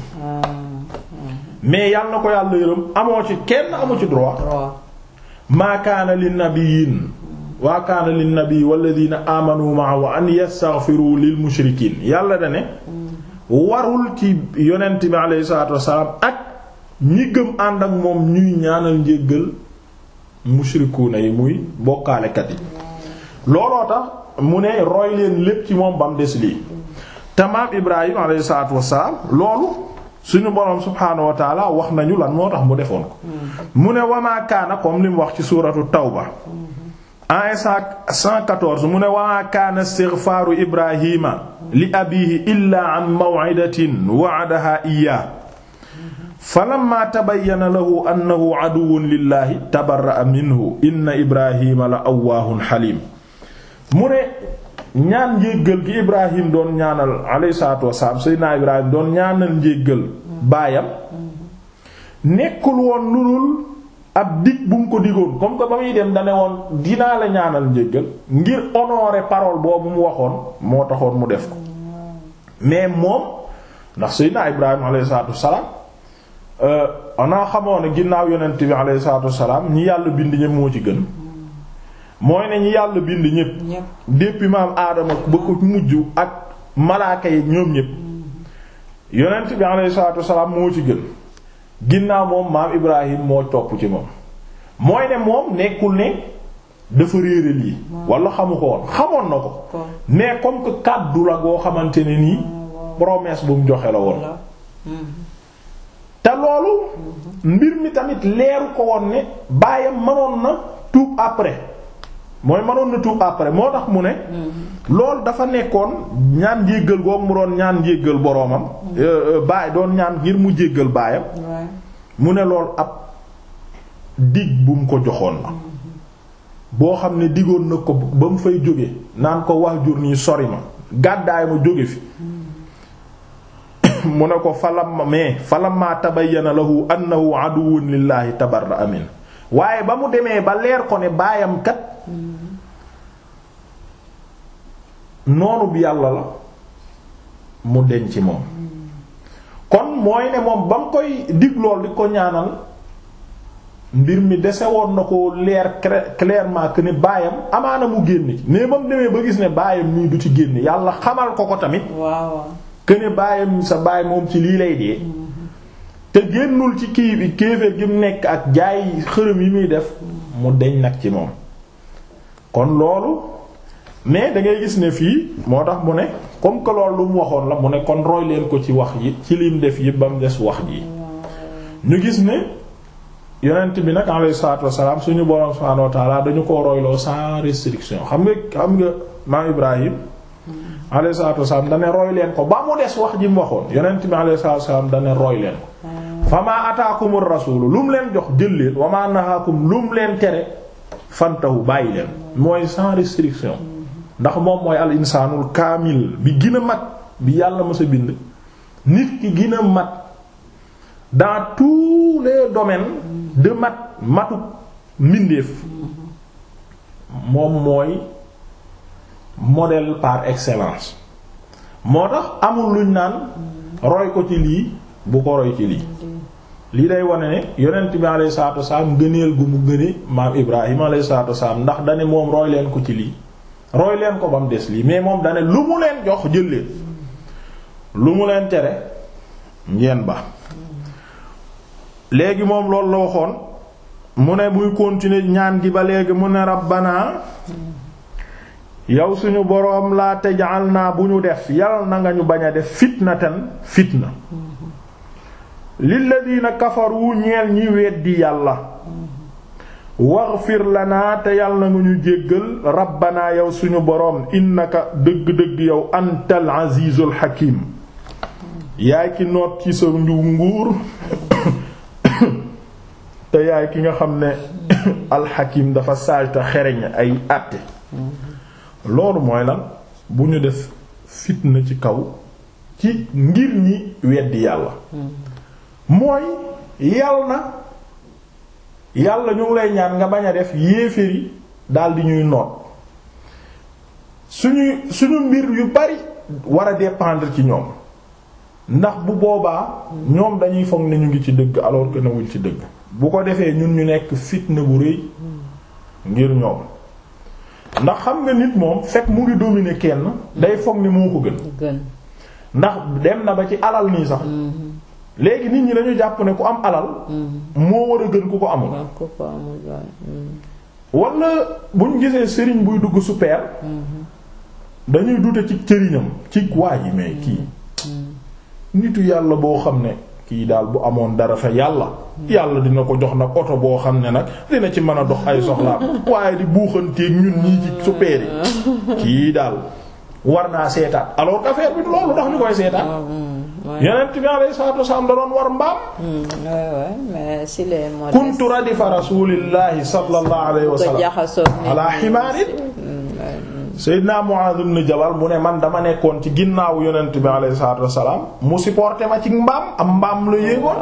mais yàlla na ko yàlla yërëm amoo ci kenn amu ci droit maa kaana lin nabiyyin wa kaana lin nabiyyi walladhina amanu ma'ahu an yastaghfiru lil mushrikiin yàlla da ne warul ci yonent bi alayhi salaatu wassalaam ak ñi gëm ànd ak moom ñuy ñaanal njéggal mushrikuuna yi muy bokkaalekat yi looloo tax mu ne roy leen lépp ci moom ba mu des lii tamaam Ibrahim alayhi salaatu wassalaam loolu suñu boroom subhaanahu wa taala wax nañu lan moo tax mu defoon ko mu ne wamaa kaana comme li mu wax ci suuratu tawba en 114 mu ne wamaa kaana istighfaaru Ibrahima li abiihi illaa an maw'idatin wa'adahaa iyyaahu falammaa tabayyana lahu annahu aduwwun lillaahi tabarra'a minhu inna Ibrahima la awwaahun haliim mu ne ñaan njéggal gi Ibrahim doon ñaanal alayhi salaatu wassalaam Seydina Ibrahim doon ñaanal njéggal baayam nekkul woon lu dul ab dig bu mu ko digoon comme que ba muy dem dane woon dinaa la ñaanal njéggal ngir honorer parole boobu mu waxoon moo taxoon mu def ko mais moom ndax Seydina Ibrahim alayhi salaatu wassalaam ana xamoon ne ginnaaw yonent bi alayhi salaatu wassalaam ñi yàlla bind ñépp moo ci gën mooy ne ñi yàlla bind ñépp depuis maam aadama ba ko mujj ak malaaka yi ñoom ñépp yonent bi alayhi salaatu wassalaam moo ci gën ginnaaw moom maam Ibrahim moo topp ci moom mooy ne moom nekkul ne dafa réere lii wala xamu ko woon xamoon na ko mais comme que kàddu la goo xamante ne nii promesse bu mu joxe la woon te loolu mbir mi tamit leeru ko woon ne baayam mënoon na tuub après mooy mënoon na tuub après moo tax mu ne loolu dafa nekkoon ñaan njéggal googu mu doon ñaan njéggal boroomam baay doon ñaan ngir mu jéggal baayam mu ne lool ab dig bu mu ko joxoon la boo xam ne digoon na ko ba mu fay jóge naan ko wax jur nii sori ma gàddaay ma jóge fi mu ne ko falamma tabayyana lahu annahu aduwwun lillahi tabarra'a min waaye ba mu demee ba leer ko ne baayam kat noonu bi yàlla la mu denc moom kon mooy ne moom ba mu koy dig lool di ko ñaanal mbir mi dese woon na ko leer clairement que ne baayam amaana mu génn ci mais ba mu demee ba gis ne baayam nii du ci génn yàlla xamal ko tamit que ne baayam sa baay moom ci lii lay dee te génnul ci kii bi kéeféer gi mu nekk ak jaay xërëm yi muy def mu deñ nag ci moom. kon loolu mais da ngay gis ne fii moo tax mu ne comme que loolu lu mu waxoon la mu ne kon roy leen ko ci wax yi ci lim def yëpp ba mu des wax ji ñu gis ne yonent bi nag alayhi salaatu wassalaam suñu borom subhaanahu wa ta'ala dañu ko royloo sans restriction xam nga maam Ibrahim alayhi salaatu wassalaam dane roy leen ko ba mu des wax ji mu waxoon yonent bi alayhi salaatu wassalaam dane roy leen ko famaa ataakumur rasuulu lu mu leen jox jël leen wa maa nahaakum lu mu leen tere fantahu bàyyi leen mooy sans restriction ndax moom mooy al insaanul kaamil bi gën a mat bi yàlla mës a bind nit ki gën a mat dans tous les domaines de matu mbindeef moom mooy modèle par excellence moo tax amul luñ naan roy ko ci lii bu ko roy ci lii lii day wane ne yonent bi alayhi salaatu wasalaam gëneel gu mu gëne maam Ibrahima alayhi salaatu wasalaam ndax dane moom roy leen ko ci lii roy leen ko ba mu des lii mais moom dane lu mu leen jox jël leen lu mu leen tere ngeen ba léegi moom loolu la waxoon mu ne buy continuer ñaan gi ba léegi mu ne rabbana yow suñu boroom laa taj'alna bu ñu def yal na nga ñu bañ a def fitnatan fitna lilladina kafaru ñeel ñi weddi yàlla waghfir lana te yal na nga ñu jéggal rabbana yow suñu boroom innaka dëgg-dëgg yow antal azizul hakim yaay ki noot ci sa nguur te yaay ki nga xam ne alxakim dafa sage te xereñ ay àtte loolu mooy lan bu ñu def fitna ci kaw ci ngir ñi weddi yàlla mooy yàlla ñu ngi lay ñaan nga bañ a def yéeféri daldi ñuy noot suñu mbir yu bari war a dépendre ci ñoom ndax bu boobaa ñoom dañuy foog ne ñu ngi ci dëgg alors que newuñ ci dëgg bu ko defee ñun ñu nekk fitna bu rëy ngir ñoom ndax xam nga nit moom fekk mu ngi dominer kenn day foog ne moo ko gën ndax dem na ba ci alal nii sax léegi nit ñi dañu jàpp ne ku am alal moo war a gën ku ko amul wala buñ gisee sëriñ buy dugg super dañuy dute ci cëriñam ci waa ji mais kii nitu yàlla boo xam ne kii daal bu amoon dara fa yàlla dina ko jox nag oto boo xam ne nag dina ci mën a dox ay soxlaam waaye di buuxanteeg ñun ñii ci super yi kii daal war naa seetaat alors qu'affaire bi loolu ndax ñu koy seetaat yonent bi alayhi salaatu wasallam da doon war mbaam mais si les modestes kuntu radifa rasulillahi sallallahu alayhi wa sallam ala himaarin Seydina Mu'adh ibn Jabal mu ne man dama nekkoon ci ginnaawu yonent bi alayhi salaatu wassalaam mu supporté ma ci mbaam am mbaam la yéegoon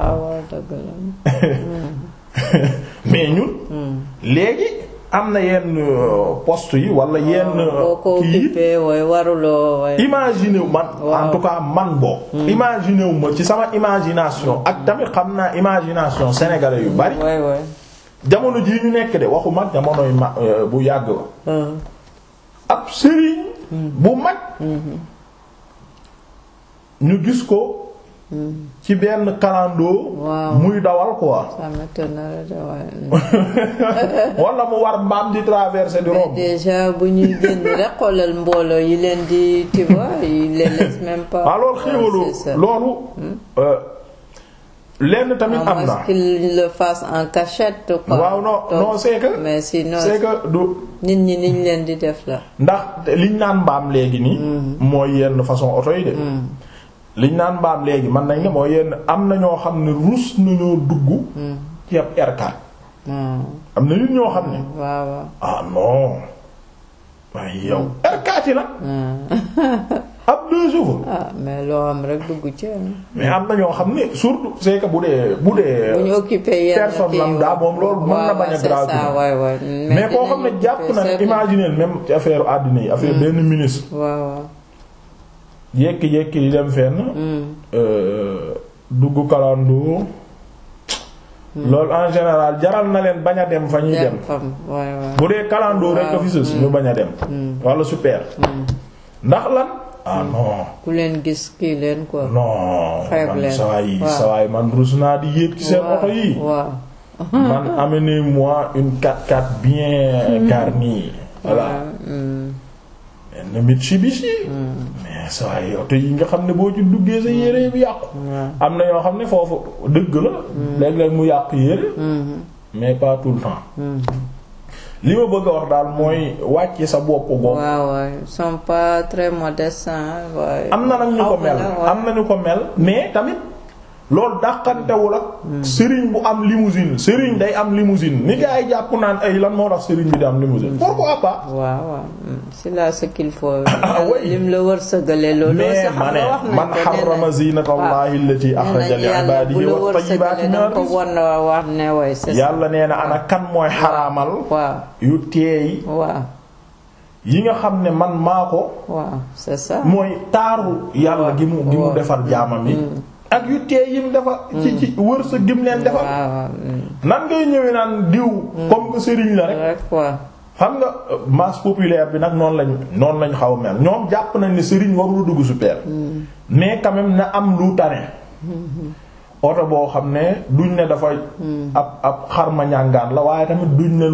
mais ñun léegi am na yenn poste yi wala yenn kii imaginer wu man en tout cas man boo imaginer wu ma ci sama imagination ak tamit xam naa imagination sénégalais yu bari jamono jii ñu nekk de waxu mag jamonoy bu yàgg ba ab sëriñ bu mag ñu gis ko ci benn kalandoo muy dawal quoi wala mu war mbaam di traverser di romb déjà bu ñuy génn rek xoolal mbooloo yi leen di tu vois yi leen laisse même pas alors xéwalu loolu lenn tamit am na qu'il le fasse en cachette quoi. waaw non c'est que mais sinon c'est que du nit ñi niñ leen di def la ndax liñ naan mbaam léegi nii mooy yenn façon oto yi de liñ naan mbaam léegi mën nañ ne mooy yenn am na ñoo xam ne rus nañoo dugg ci ab R4 am na nit ñoo xam ne waaw ah non waaye yow R4 yi la ab 2 jours mais loo am rek dugg ci mais am na ñoo xam ne surtout c'est que bu ñu occupé yenn personne lambda moom loolu mën na bañ a grave mais koo xam ne jàpp na ne imaginer même ci affaire àddina yi affaire benn ministre waaw yekki-yekki di dem fenn dugg kalandoo loolu en général jaral na leen bañ a dem fa ñuy dem bu dee kalandoo rek ko fi sës ñu bañ a dem wala super ndax lan ah non. ku leen gis kii leen quoi. non xeeb man leen. sawaay man rus naa di yéeg ci seen oto yi. waaw. man amenez-moi une 4x4 bien garnie. voilà. benn Mitsubishi. mais sawaay oto yi nga xam ne boo ci duggee sa yére bi yàqu. am na yoo xam ne foofu dëgg la. léeg-léeg mu yàq yére. mais pas tout le temps. li ma bëgg a wax daal mooy wàcce sa bopp gox. waaw ils sont pas très modestes. am na nag ñu ko mel am na ñu ko mel mais tamit loolu dàqantewul ak. sëriñ bu am limousine sëriñ day am limousine ni gaa yi jàpp naan ay lan moo tax sëriñ bi di am limousine. pourquoi pas. waaw c'est là ce qu'il faut. lim la wërsëgale loolu. mais ma ne man harrama zinata Allahi allati akhraja li ibadihi wat tayyibati min rizq. yàlla nee na ana kan mooy xaraamal. waaw yu teey. waaw. yi nga xam ne man maa ko. waaw c'est ça. mooy taaru yàlla gi mu defar jaamam yi. ak yu teey yim dafa ci wërsëg gim leen defal. nan ngay ñëwee naan diw. comme que sëriñ la rek. xam nga masse populaire bi nag noonu lañ xaw a mel ñoom jàpp nañ ne sëriñ warul dugg super. mais quand même na am lu tane. oto boo xam ne duñ ne dafa. ab xarma ñàngaan la waaye tamit duñ ne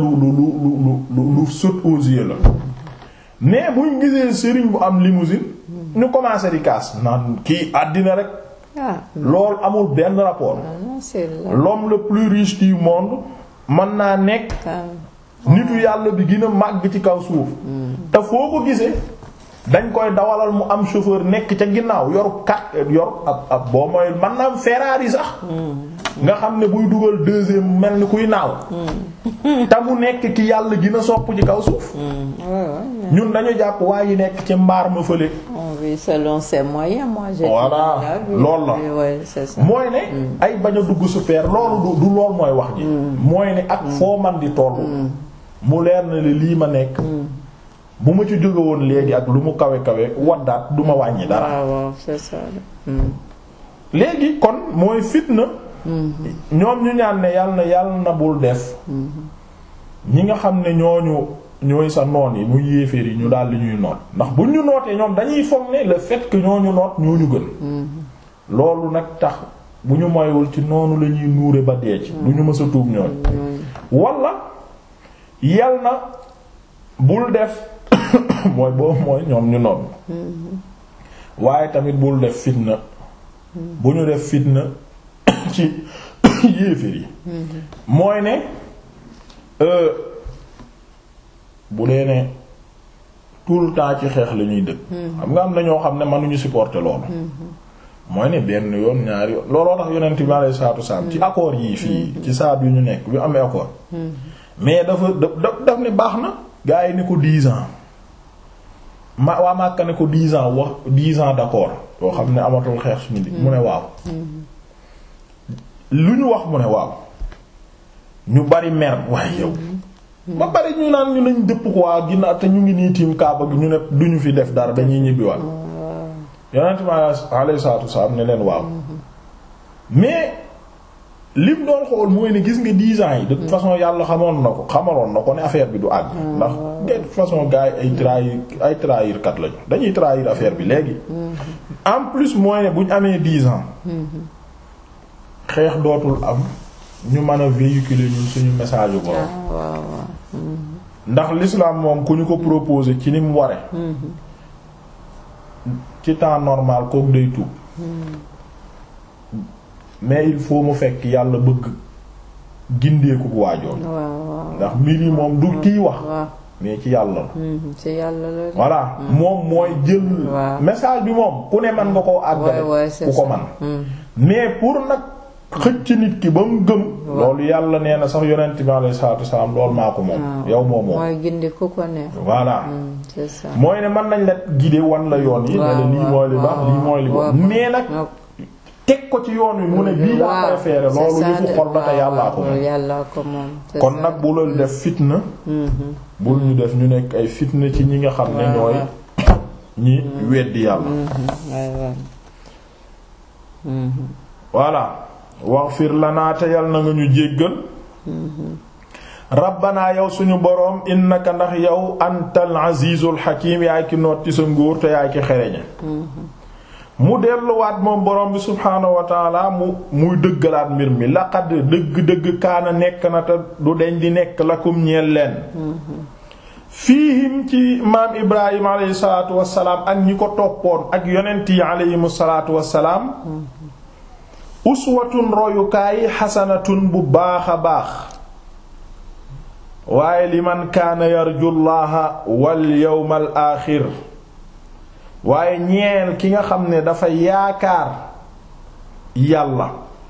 lu saute aux yeux la. mais buñ gisee sëriñ bu am limousine. ñu commencé di kaas naan kii àddina rek. loolu amul benn rapport. l'homme le plus riche du monde mën naa nekk. nitu yàlla bi gën a màgg ci kaw suuf. te foo ko gisee dañ koy dawalal mu am chauffeur nekk ca ginnaaw yor ab boo mooy mën na am Ferrari sax. nga xam ne buy dugal deuxième mel ni kuy naaw. te mu nekk ki yàlla gën a sopp ci kaw suuf. ñun dañu jàpp waa yi nekk ci mbaar ma fële. oui selon ses moyens moi j'ai. voilà loolu la mooy ne. ay bañ a dugg super loolu du lool mooy wax ji. mooy ne ak foo man di tollu. mu leer na lii ma nekk. bu ma ci jóge woon léegi ak lu mu kawe kawe waddaat du ma wàññi dara. waaw c'est ça. léegi kon mooy fitna. ñoom ñu ñaan ne yàlla na bul def. ñi nga xam ne ñooy sa noon yi muy yéeféer yi ñu daal li ñuy noot ndax bu ñu nootee ñoom dañuy foog ne le fait que ñooñu noot ñooñu gën. loolu nag tax bu ñu moywul ci noonu la ñuy nuure ba dee ci. du ñu mës a tuub ñooñ wala yal na bul def mooy boobu mooy ñoom ñu noot. waaye tamit bul def fitna. bu ñu def fitna ci yéeféer yi. mooy ne. bu dee ne tout le temps ci xeex la ñuy dëkk. xam nga am na ñoo xam ne mënuñu supporter loolu. mooy ne benn yoon ñaari yoon looloo tax yonent bi alayhi salaatu wasallam ci accord yii fii ci saab yu ñu nekk bi amee accord. mais daf ne baax na. gaa yi ne ko 10 ans. waa Makka ne ko 10 ans wax 10 ans d'accord yoo xam ne amatul xeex suñu di mu ne waaw. lu ñu wax mu ne waaw. ñu bari mer waaye yow. ba bari ñu naan ñu lañ dëpp quoi ginnaaw te ñu ngi nii tiim Kaaba gi ñu ne duñu fi def dara dañuy ñibbiwaat. yonent bi alayhi salaatu wasallam ne leen waaw. mais lim doon xool mooy ne gis nga 10 ans yi. de toute façon yàlla xamaloon na ko ne affaire bi du àgg. ndax de toute façon gars yi ay trahir kat lañu dañuy trahir affaire bi léegi. en plus mooy ne bu ñu amee 10 ans. xeex dootul am. ñu mën a véhiculer ñun suñu message yu borom. ndax l'islam moom ku ñu ko proposer ci ni mu ware ci temps normal kooku day tuub. mais il faut mu fekk yàlla bëgg gindeeku waajoon. ndax mbir yi moom du kiy wax. mais ci yàlla la. ci yàlla la. voilà moom mooy jël. message bi moom ku ne mën nga koo àggale. ku ko man mais pour nag. xëcc nit ki ba mu gëm. loolu yàlla nee na sax yonent bi alayhi salaatu wasallam loolu maa ko moom. yow moom mooy gindi ku ko neex. voilà. c'est ça. mooy ne mën nañ la guider wan la yoon yi. ne la lii mooy li baax lii mooy li baax. mais nag teg ko ci yoon wi mu ne bii laa préféré loolu yëfu xol la te yàllaa ko moom. kon nag bu loolu def fitna. bul ñu def ñu nekk ay fitna ci ñi nga xam ne ñooy ñi weddi yàlla. voilà. waghfir lanaa te yal na nga ñu jéggal. rabbana yow suñu boroom innaka ndax yow antal azizul hakim yaay ki noot ci sa nguur te yaay ki xereñe mu delluwaat moom boroom bi subhaanahu wa taala muy dëggalaat mbir mi laqad dëgg-dëgg kaana nekk na te du deñ di nekk lakum ñeel leen fiihim ci maam ibrahim alayhi salaatu wassalaam ak ñi ko toppoon ak yonent yi alayhimu salaatu wassalaam uswatun royukaay xasanatun bu baax a baax waaye liman kaana yarjullaha wal yawmal aaxir waaye ñeel ki nga xam ne dafa yaakaar yàlla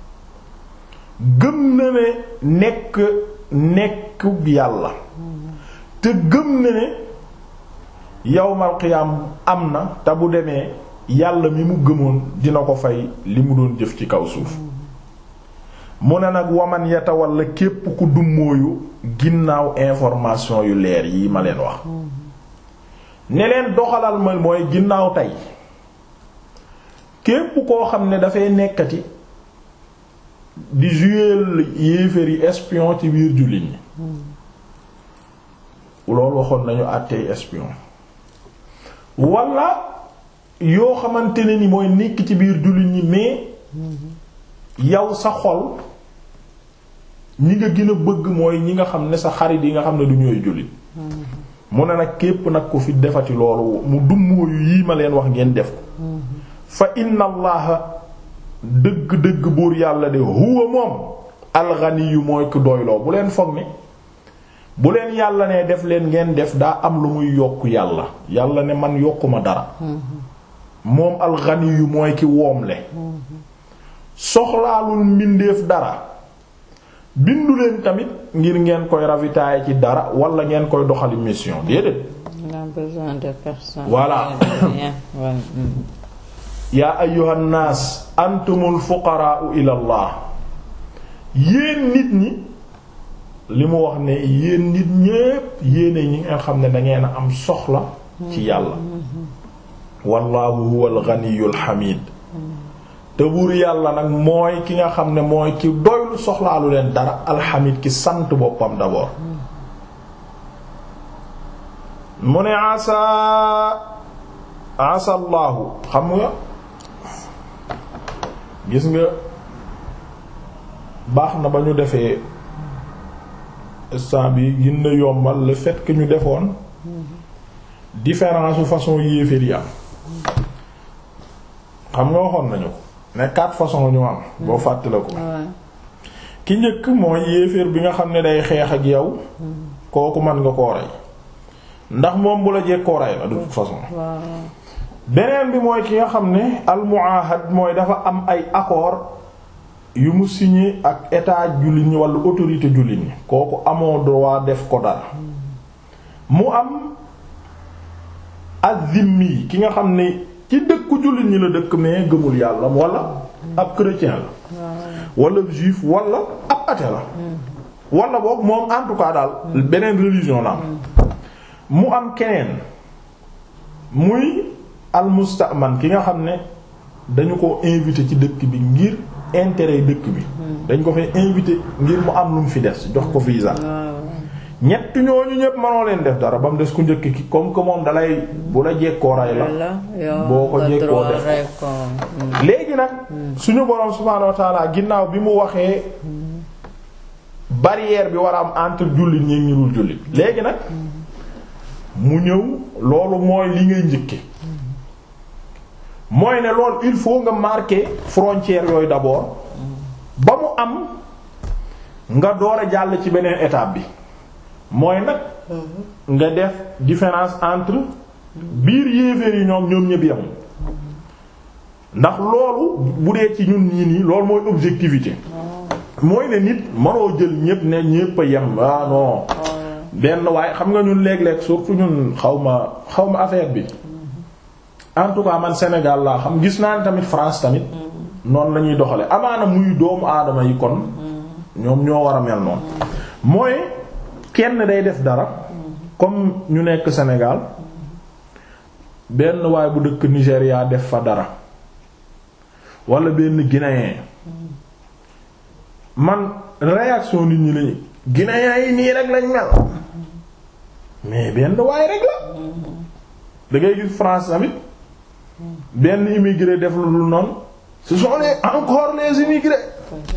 gëm na ne nekk yàlla te gëm na ne yawmal qiyaam am na te bu demee yàlla mi mu gëmoon dina ko fay li mu doon jëf ci kaw suuf mu ne nag waman yatawalla képp ku dummóoyu ginnaaw information yu leer yi ma leen wax ne leen doxalal ma mooy ginnaaw tey képp koo xam ne dafay nekkati di jouer yéeféer yi espion ci biir jullit ñi loolu waxoon nañu àttee espion walla yoo xamante ne ni mooy nekk ci biir jullit ñi mais yow sa xol ñi nga gën a bëgg mooy ñi nga xam ne sa xarit yi nga xam ne du ñooy jullit mu ne nag képp nag ko fi defati loolu mu dummóoyu yii ma leen wax ngeen def ko fa inna allaha dëgg-dëgg buur yàlla de huwa moom alxaniyu mooy ku doyloo bu leen foog ne bu leen yàlla ne def leen ngeen def daa am lu muy yokk yàlla ne man yokkuma dara moom alxaniyu mooy ki woomle soxlaalul mbindeef dara bindu leen tamit ngir ngeen koy ravitailler ci dara wala ngeen koy doxali mission déedéet. On a besoin de personne. Voilà. yaa ayyuhan naas antumul fuqaraa'u ilallah yéen nit ñi li mu wax ne yéen nit ñépp yéene ñi nga xam ne dangeen a am soxla ci yàlla wallahu huwal ghaniyyul hamid te buur yàlla nag mooy ki nga xam ne mooy ki doylu soxlaalu leen dara alhamid ki sant boppam d'abord mu ne asallaahu xam nga gis nga baax na ba ñu defee instant bi gën na yombal le fait que ñu defoon différence façon yéeféer yi am xam nga waxoon nañu ko ne 4 façons ñu am boo fàttale ko ki njëkk mooy yéeféer bi nga xam ne day xeex ak yow kooku mën nga koo rey ndax moom bu la jekkoo rey la de toute façon beneen bi mooy ki nga xam ne almuahad mooy dafa am ay accord yu mu signé ak état jullit ñi wala autorité jullit ñi kooku amoo droit def ko dara mu am azimmi ki nga xam ne ci dëkku jullit ñi la dëkk mais gëmul yàlla wala ab chrétien la wala juif wala ab athée la wala boog moom en tout cas daal beneen religion la am mu am keneen muy almustaman ki nga xam ne dañu ko invité ci dëkk bi ngir intérêt dëkk bi dañ ko fay invité ngir mu am lu mu fi des jox ko visa ñett ñooñu ñépp mënoo leen def dara ba mu des ku njëkk ki comme que moom dalay bu la jekkoo ray la boo ko jekkoo def ko léegi nag suñu boroom subhaanahu wa ta'ala ginnaaw bi mu waxee barrière bi war a am entre jullit ñi ñu dul jullit léegi nag mu ñëw loolu mooy li ngay njëkke mooy ne loolu il faut nga marquer frontière yooyu d'abord ba mu am nga door a jàll ci beneen étape bi mooy nag nga def différence entre biir yéeféer yi ñoom ñépp yam ndax loolu bu dee ci ñun ñii nii loolu mooy objectivité mooy ne nit mënoo jël ñépp ne ñépp a yem ah non benn waaye xam nga ñun léeg-léeg surtout ñun xaw ma affaire bi en tout cas man Sénégal laa xam gis naa ne tamit France tamit noonu la ñuy doxale amaana muy doomu aadama yi kon ñoom ñoo war a mel noonu mooy kenn day def dara comme ñu nekk Sénégal benn waay bu dëkk Nigéria def fa dara wala benn Guinéen man réaction nit ñi lañu Guinéens yi nii rek lañ mel mais benn waay rek la da ngay gis France tamit benn immigré def lu dul noonu ce sont encore les immigrés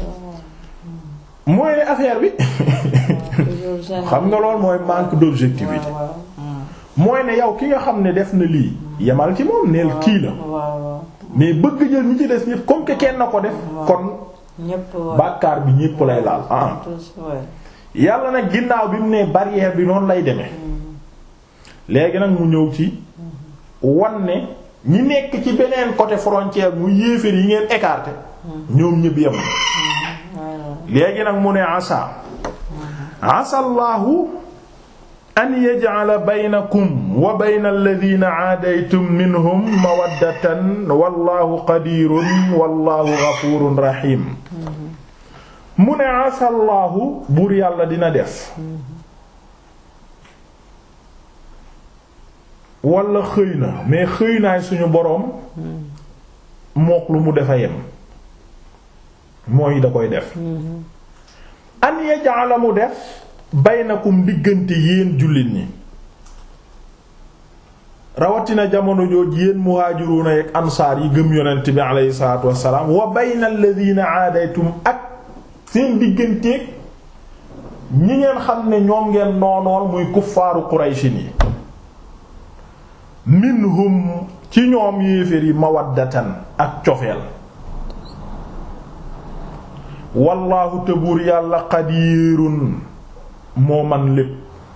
mooy ne affaire bi xam nga lool mooy manque d'objectivité mooy ne yow ki nga xam ne def na lii yemal ci moom neel kii la mais bëgg jël ñi ci des ñépp comme que kenn na ko def kon bàkkaar bi ñépp lay laal yàlla nag ginnaaw bi mu ne barrière bi noonu lay demee léegi nag mu ñëw ci wan ne ñi nekk ci beneen côté frontière mu yéeféer yi ngeen écarté ñoom ñépp yem léegi nag mu ne asa Allahu an yaj'ala baynakum wa bayna alladhina aadaytum minhum mawaddatan wallahu qadirun wallahu ghafurun rahim mu ne asa Allahu buur yàlla dina def wala xëy na mais xëy naay suñu boroom mook lu mu defa yem mooy da koy def an yaj'ala mu def baynakum diggante yéen jullit ñi rawatina jamono jooj yéen muhaajiruuna ak ansaar yi gëm yonent bi alayhi salaatu wassalaam wa bayna alladhina aadaytum ak seen digganteeg ñi ngeen xam ne ñoom ngeen noonool muy kuffaaru Quraysin yi minhum ci ñoom yéeféer yi mawaddatan ak cofeel wallaahu te buur yàlla qadirun moo man lépp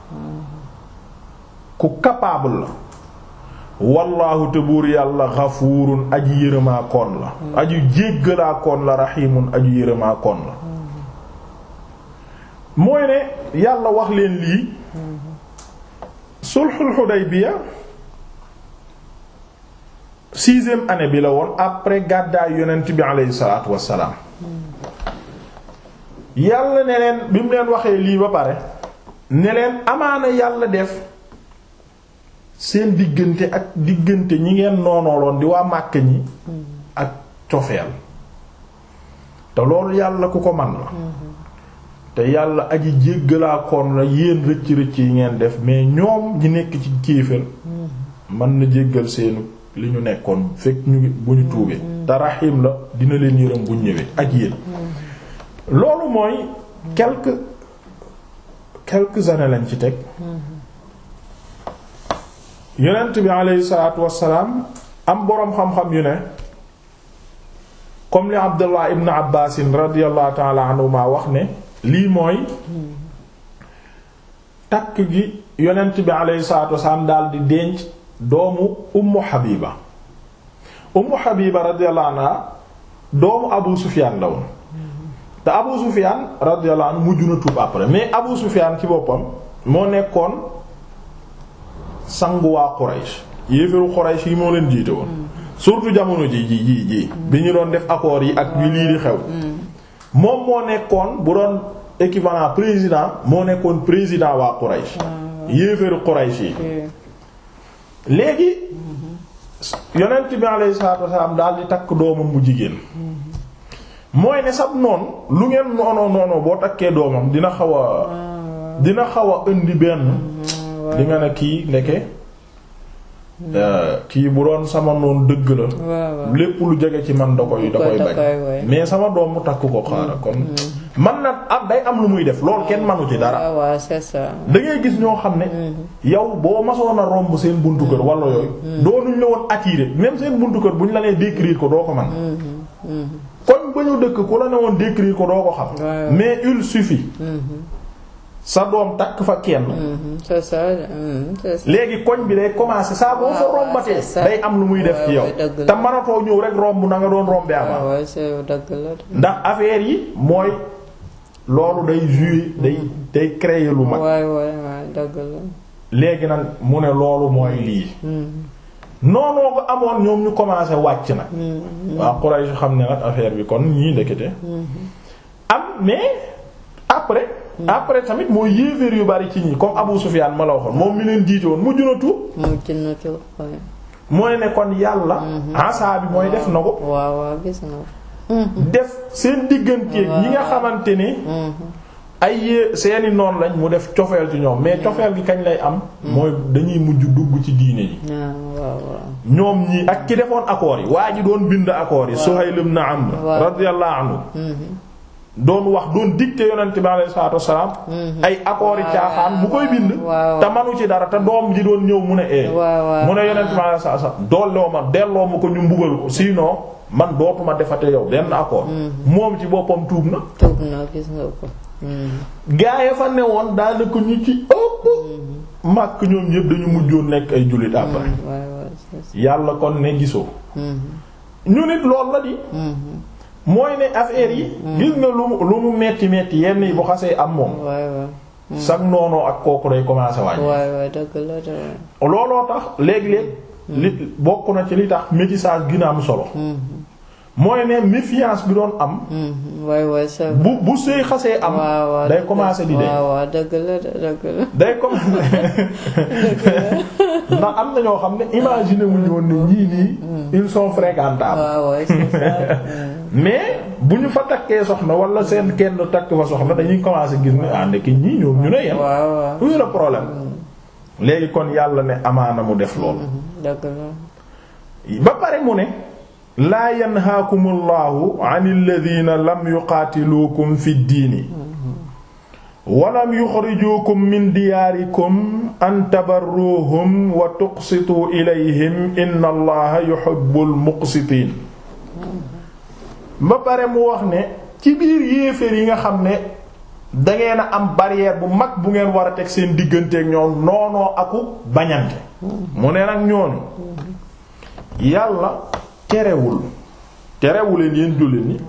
ku capable la wallaahu te buur yàlla xafuurun aji yërëmaa koon la aji jéggalaa koon la raxiimun aji yërëmaa koon la mooy ne yàlla wax leen lii sulhul Hudaybiya 6e année bi la woon après gàddaay yonent bi aleyhi salaatu wassalaam yàlla ne leen bi mu leen waxee lii ba pare ne leen amaana yàlla def seen diggante ak diggante ñi ngeen noonooloon di waa Màkka ñi ak cofeel te loolu yàlla ku ko man la te yàlla aji jéggalaa koon la yéen rëcc-rëcc yi ngeen def mais ñoom ñi nekk ci kéefër mën na jéggal seenu li ñu nekkoon fekk ñu bu ñu tuubee te raxiim la dina leen yërëm bu ñëwee ak yéen loolu mooy quelques années lañ ci teg yonent bi aleyhi salaatu wassalaam am boroom xam-xam yu ne comme li Abdullah ibn Abbas radiyallahu ta'ala anhuma wax ne lii mooy takk gi yonent bi aleyhi salaatu wassalaam daal di denc doomu Ummu Habiba radiyallahu anha doomu Abu Sufyan la woon te Abu Sufyan radiyallahu anhu mujj na tuub après mais Abu Sufyan ci boppam moo nekkoon sangu waa Quraysh yéefaru Quraysh yi moo leen jiite woon surtout jamono ji bi ñu doon def accords yi ak bi lii di xew moom moo nekkoon bu doon équivalent président moo nekkoon président waa Quraysh yéefaru Quraysh yi léegi yonent bi alayhi salaatu wasallam daal di takk doomam bu jigéen mooy ne sab noonu lu ngeen noonoo boo takkee doomam dina xaw a indi benn di nga ne kii ndeke kii bu doon sama noonu dëgg la lépp lu jege ci man da koy bañ mais sama doom mu takk ko xaaral kon man na am day am lu muy def loolu kenn manu ci dara c'est ça da ngay gis ñoo xam ne yow boo masoon a romb seen buntu kër wala yooyu doonuñ la woon attiré même seen buntu kër bu ñu la nee décrire ko doo ko man koñ ba ñu dëkk ku la ne woon décrire ko doo ko xam mais il suffit sa doom takk fa kenn c'est ça léegi koñ bi day commencer saa boo fa rombatee day am lu muy def ci yow te manatoo ñëw rek romb na nga doon rombee avant ndax affaire yi mooy loolu day jouer day créer lu mag léegi nag mu ne loolu mooy lii noonoo ko amoon ñoom ñu commencé wàcc nag waa Quraysh xam ne nag affaire bi kon ñii ndekete am mais après tamit mooy yéeféer yu bari ci ñi comme Abu Sufyan ma la waxoon moom mi leen jiite woon mujj na tuub mooy ne kon yàlla asa bi mooy def na ko waaw gis na def seen digganteeg ñi nga xamante ne ay seeni noon lañ mu def cofeel ci ñoom mais cofeel gi kañ lay am mooy dañuy mujj dugg ci diine yi ñoom ñii ak ki defoon accords yi waa ji doon bind accords yi Suhayl ibn Amr radiyallahu anhu doon wax doon dicté yonent bi alayhi salaatu wassalaam ay accords yi caaxaan bu koy bind te manu ci dara te doom ji doon ñëw mu ne mu ne yonent bi alayhi salaatu wassalaam delloo ma ko ñu mbugal ko sinon man dootuma defate yow benn accord moom ci boppam tuub na gis nga ko gaa yi fa newoon daanaka ñu ci ëpp màkk ñoom ñëpp dañu mujjoon nekk ay jullit après yàlla kon ne gisoo ñu nit lool la di mooy ne affaire yi gis nga lu mu metti yenn yi bu xasee am moom sax noonoo ak kooku day commencer wàññi looloo tax léeg-léeg li bokk na ci li tax métissage gën a am solo mooy ne méfiance bi doon am bu sëy xasee am day commencer di day commencer ndax am na ñoo xam ne imaginer wuñu woon ne ñii nii ils sont fréquentables mais bu ñu fa takkee soxna wala seen kenn takk fa soxna dañuy commencer gis ne ndekk ñii ñoom ñu ne yem où est le problème léegi kon yàlla ne amaana mu def loolu ba pare mu ne laa yanhaakumullahu anil ladina lam yuqaatiluukum fi ddiini walam yuxrijuukum min diyaarikum an tabarruuhum wa tuqsituu ilayhim inna allaha yuhibbul muqsitiin ba pare mu wax ne ci biir yéeféer yi nga xam ne dangeen a am barrière bu mag bu ngeen war a teg seen digganteek ñoom noonoo aku bañante mu ne nag ñooñu yàlla terewuleen yéen jullit ñi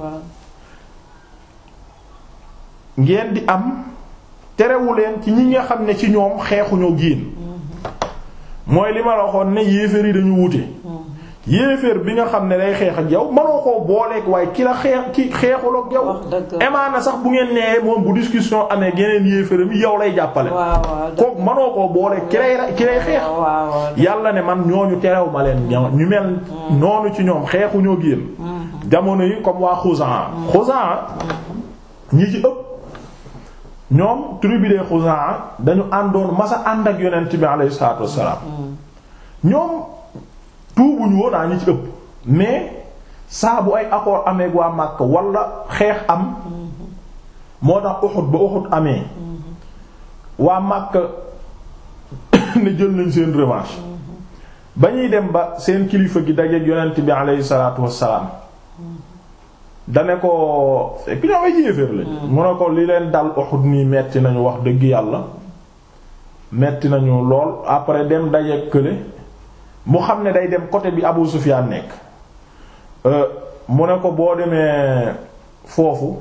ngeen di am terewuleen ci ñi nga xam ne ci ñoom xeexuñoo génn mooy li ma la waxoon ne yéeféer yi dañu wute yéeféer bi nga xam ne day xeex ak yow mënoo koo booleeg waaye ki la xeexul ak yow emaana sax bu ngeen nee moom bu discussion amee geneen yéeféeram yow lay jàppale kooku mënoo koo booleeg ki lay xeex yàlla ne man ñooñu terew ma leen ñu mel noonu ci ñoom xeexuñoo génn jamono yi comme waa Xuzaa ñi ci ëpp ñoom tribu de Xuzaa dañu àndoon masa ànd ak yonent bi alayhi salaatu wassalaam ñoom tuubuñu woon ñi ci ëpp mais saa bu ay accord amee waa Makka wala xeex am moo tax Uhud ba Uhud amee waa Makka ne jël nañ seen revanche ba ñuy dem ba seen kilifa gi dajeek yonent bi alayhi salaatu wassalaam dane ko fekk ñoo ay yéeféer lañ mu ne ko li leen dal Uhud nii metti nañu wax dëgg yàlla metti nañu lool après dem dajeek kële mu xam ne day dem côté bi Abu Sufyaan nekk mu ne ko boo demee foofu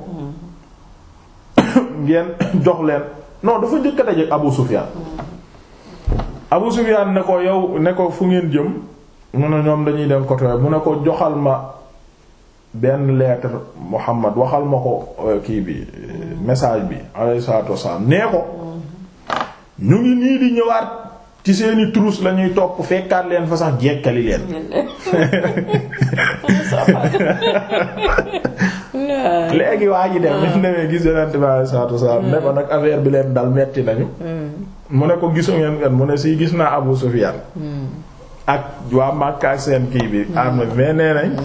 ngeen jox leen non dafa njëkk a dajeek Abu Sufyaan Abu Sufyaan ne ko yow ne ko fu ngeen jëm mu ne ñoom dañuy dem côté mu ne ko joxal ma benn lettre Muhammad waxal ma ko kii bi message bi alayhi salaatu wassalaam nee ko ñu ngi nii di ñëwaat ci seeni trousse lañuy topp fekkaat leen fa sax jekkali leen léegi waa ji dem ñu demee gis Yonent bi alayhi salaatu wassalaam ne ko nag affaire bi leen dal metti nañu mu ne ko gisu ngeen mu ne si gis naa Abu Sufyaan ak waa Makka ak seen kii bi am na mais nee nañ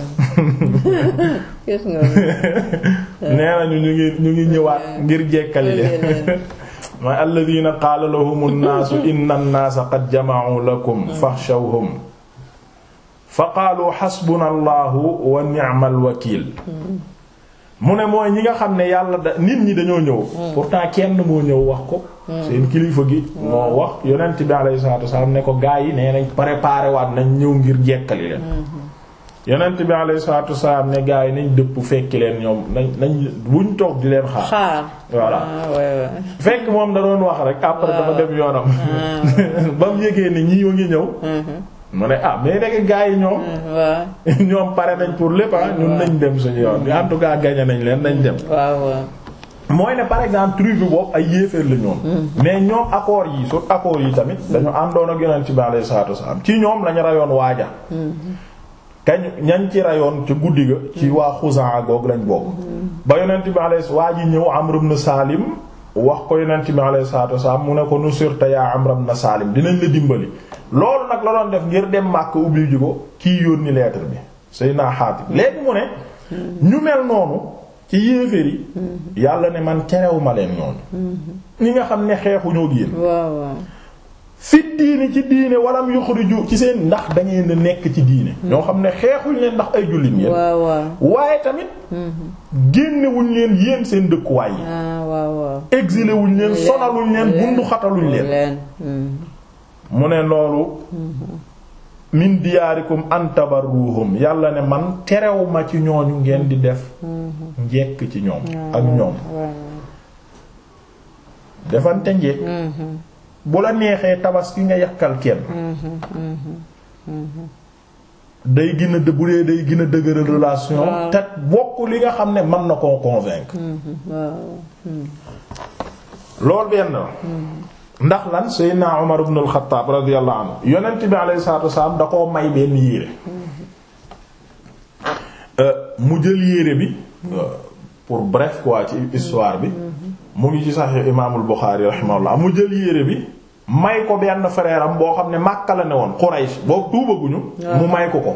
nee nañu ñu ngi ñëwaat ngir jekkali leen mooy alladhina qaala lahumu nnaasu inna nnaasa qad jama'u lakum fakhshawhum fa qaalu hasbuna allahu wa ni'mal wakiil mu ne mooy ñi nga xam ne yàlla nit ñi dañoo ñëw pourtant kenn moo ñëw wax ko seen kilifa gi moo wax yonent bi alayhi salaatu wasallam ne ko gaa yi nee nañ préparé waat nañ ñëw ngir jekkali leen yonent bi alayhi salaatu wasallam ne gaa yi nañ dëpp fekki leen ñoom nañ buñ toog di leen xaar voilà fekk moom da doon wax rek après dafa dem yoonam ba mu yëgee ni ñi yoo ngi ñëw mu ne mais nekk gaa yi ñoom pare nañ pour lépp ñun nañ dem suñu yoon en tout cas gagné nañ leen nañ dem mooy ne par exemple tribu boobu ay yéeféer la ñoom mais ñoom accords yi surtout accords yi tamit dañu àndoon ak yonent bi alayhi salaatu wasallam ci ñoom lañu rayoon waaja kañ ñañ ci rayoon ci guddi ga ci waa Xuzaa goog lañ bokk ba yonent bi alayhi waa ji ñëw Amr ibn Salim wax ko yonent bi alayhi salaatu wasalaam mu ne ko nusirta yaa Amr ibn Salim dinañ la dimbali loolu nag la doon def ngir dem Makka ubbi ji ko kii yónni lettre bi Seydina Xaatib léegi mu ne ñu mel noonu ci yéeféer yi yàlla ne man terewuma leen noonu ñi nga xam ne xeexuñoo génn fi diini ci diine walam yuxriju ci seen ndax da ngeen nekk ci diine ñoo xam ne xeexuñ leen ndax ay jullit ngeen waaye tamit génnewuñ leen yéen seen dëkkuwaay yi exilé wuñ leen sonaluñ leen bundu xataluñ leen mu ne loolu min diyaarikum an tabarruhum yàlla ne man terewuma ci ñooñu ngeen di def njekk ci ñoom ak ñoom defante njekk bu la neexee tabaski nga yàkkal kenn day gën a bu dee day gën a dëgëral relation te bokk li nga xam ne mën na koo convaincre loolu benn la ndax lan Seydina Umar ibn al-Khattab radiyallahu anhu yonent bi alayhi salaatu wasallam da koo may benn yére mu jël yére bi pour bref quoi ci histoire bi mu ngi ci Sahih Imaamul Bukhari rahimahullah mu jël yére bi may ko benn frère am boo xam ne Makka la ne woon Quraysh boobu tuubaguñu mu may ko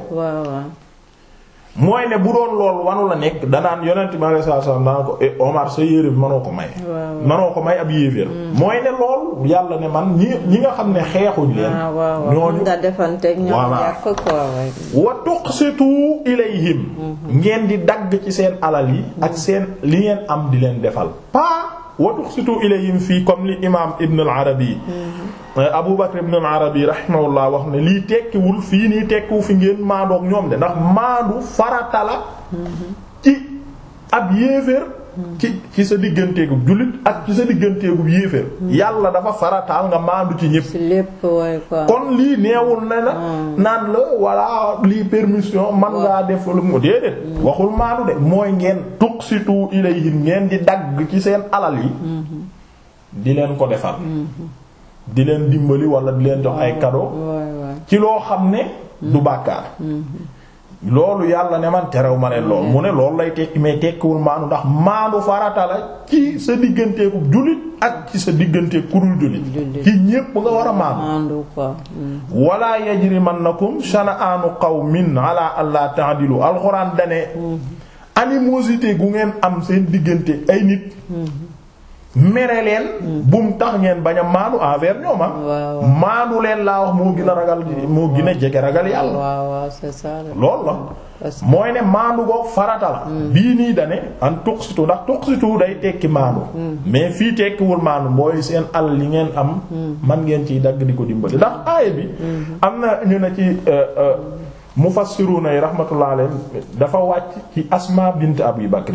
mooy ne bu doon loolu wanu la nekk danaan yonent bi alayhi salaatu wasallam danaan ko Omar sa yére bi mënoo ko may ab yéeféer mooy ne loolu yàlla ne man ñi nga xam ne xeexuñ leen ñooñu nga defanteeg ñoom yàq ko wa tuqsitu ilayhim ngeen di dagg ci seen alal yi ak seen li ngeen am di leen defal wa tuqsitu ilayhim fii comme li imaam Ibn al-Arabi Abu Bakr ibn al-Arabi rahimahullah wax ne lii tekkiwul fii nii tekkiwu fi ngeen maandoog ñoom de ndax maandu farata la ci ab yéeféer ci sa digganteegu jullit ak ci sa digganteegu yéeféer yàlla dafa farataal nga maandu ci ñépp kon lii neewul ne la naan la walla lii permission man ngaa def lu mu déedéet waxul maandu de mooy ngeen tuqsitu ilayhim ngeen di dagg ci seen alal yi di leen ko defal di leen dimbali wala di leen jox ay cadeau ci loo xam ne du bàkkaar loolu yàlla ne man terew ma leen lool mu ne loolu lay tekki mais tekkiwul maanu ndax maanu farata la ci sa digganteeku jullit ak ci sa digganteeku kurul jullit ci ñépp nga war a maanu wala yajrimannakum shana'anu qawmin ala alla ta'dilu alxuraan dane animosité gu ngeen am seen diggante ay nit mere leen bum tax ngeen bañ a maanu envers ñoom maanu leen laa wax moo gën a ragal moo gën a jege ragal yàlla loolu la mooy ne maanu goog farata la bii nii dane an tuqsitu ndax tuqsitu day tekki maanu mais fii tekkiwul maanu mooy seen alal yi ngeen am man ngeen ciy dagg di ko dimbali ndax aaya bi am na ñu ne ci mufassiruna yi rahmatullah alayhim dafa wàcc ci Asma bint Abi Bakr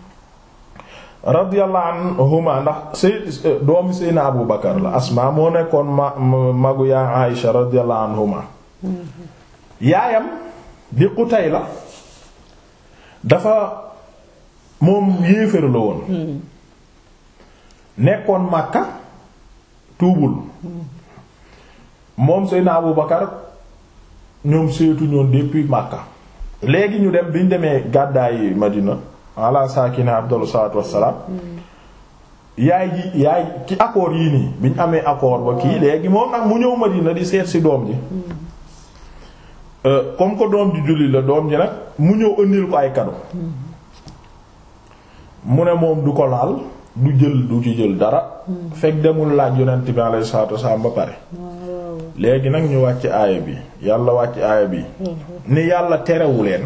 radiyallahu anhuma ndax doomi Seydina Abu Bakar la Asma moo nekkoon magu yaa Aïsha radiyallahu anhuma yaayam di Qutayla dafa moom yéefar la woon nekkoon Makka tuubul moom Seydina Abu Bakar ñoom seetu ñoon depuis Makka léegi ñu dem biñ demee gàddaayi Madina ala saakina abdul salaatu wassalaam yaay ci accord yii nii bi ñu amee accord ba kii léegi moom nag mu ñëw Madina di seet ci doom ji comme que doom ji julli la doom ji nag mu ñëw ëndil ko ay cadeau mu ne moom du ko laal du ci jël dara fekk demul laaj yonent bi alayhi salaatu wassalaam ba pare léegi nag ñu wàcc aaya bi yàlla wàcc aaya bi ne yàlla terewu leen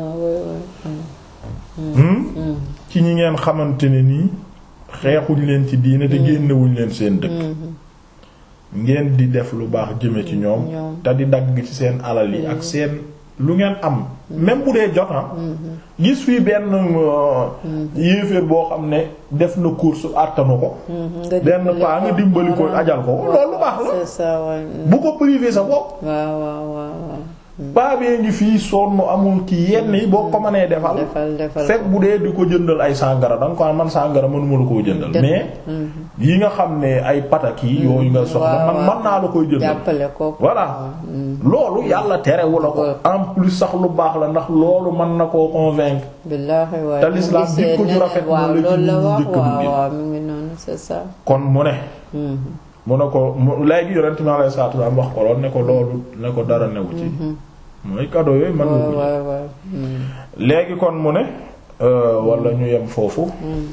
ci ñi ngeen xamante ne nii xeexuñ leen ci diine te génnewuñ leen seen dëkk ngeen di def lu baax jëme ci ñoom te di dagg ci seen alal yi ak seen lu ngeen am même bu dee jot gis fii benn yéeféer boo xam ne def na course àttanu ko benn paa nga dimbali ko ajal ko loolu lu baax la bu ko privé sa bopp baabee ngi fii sonn amul ci yenn yi boo ko mënee defal fekk bu dee di ko jëndal ay sàngara da nga ko man sàngara mënuma la koo jëndal mais yi nga xam ne ay patak yi yooyu nga soxla man naa la koy jëndal voilà loolu yàlla terewu la ko en plus sax lu baax la ndax loolu mën na koo convaincre te l'islam bi ko ju rafet moom la ci njëkk du kon mu ne ko léegi yonent mi alayhi salaatu wa salaam wax ko lool ne ko loolu ne ko dara newu ci mooy cadeau yooyu mën nga ko léegi kon mu ne wala ñu yem foofu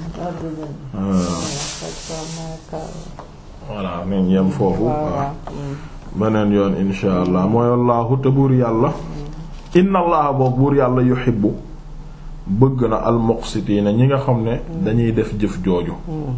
voilà nañ yem foofu waaw beneen yoon insha allah mooy wallaahu te buur yàlla inna allaha boobu buur yàlla yuhibbu bëgg na almuqsitiina ñi nga xam ne dañuy def jëf jooju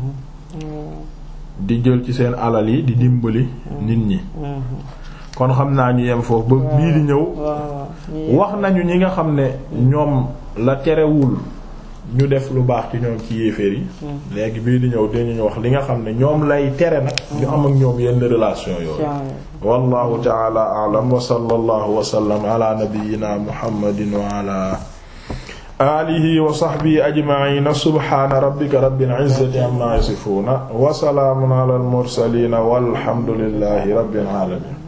di jël ci seen alal yi di dimbali nit ñi kon xam naa ñu yem foofu ba bii di ñëw wax nañu ñi nga xam ne ñoom la terewul ñu def lu baax ci ñoom ci yéeféer yi léegi bii di ñëw dañu wax li nga xam ne ñoom lay tere nag ñu am ak ñoom yenn relation yooyu wallahu ta'ala a'lam wa sallallahu wa sallam ala nabiyyina muhammadin wa ala alihi wa sahbihi ajma'in subhana rabbika rabbil izzati amma yasifuna wa salamun ala al mursalin walhamdulillahi rabbil alamin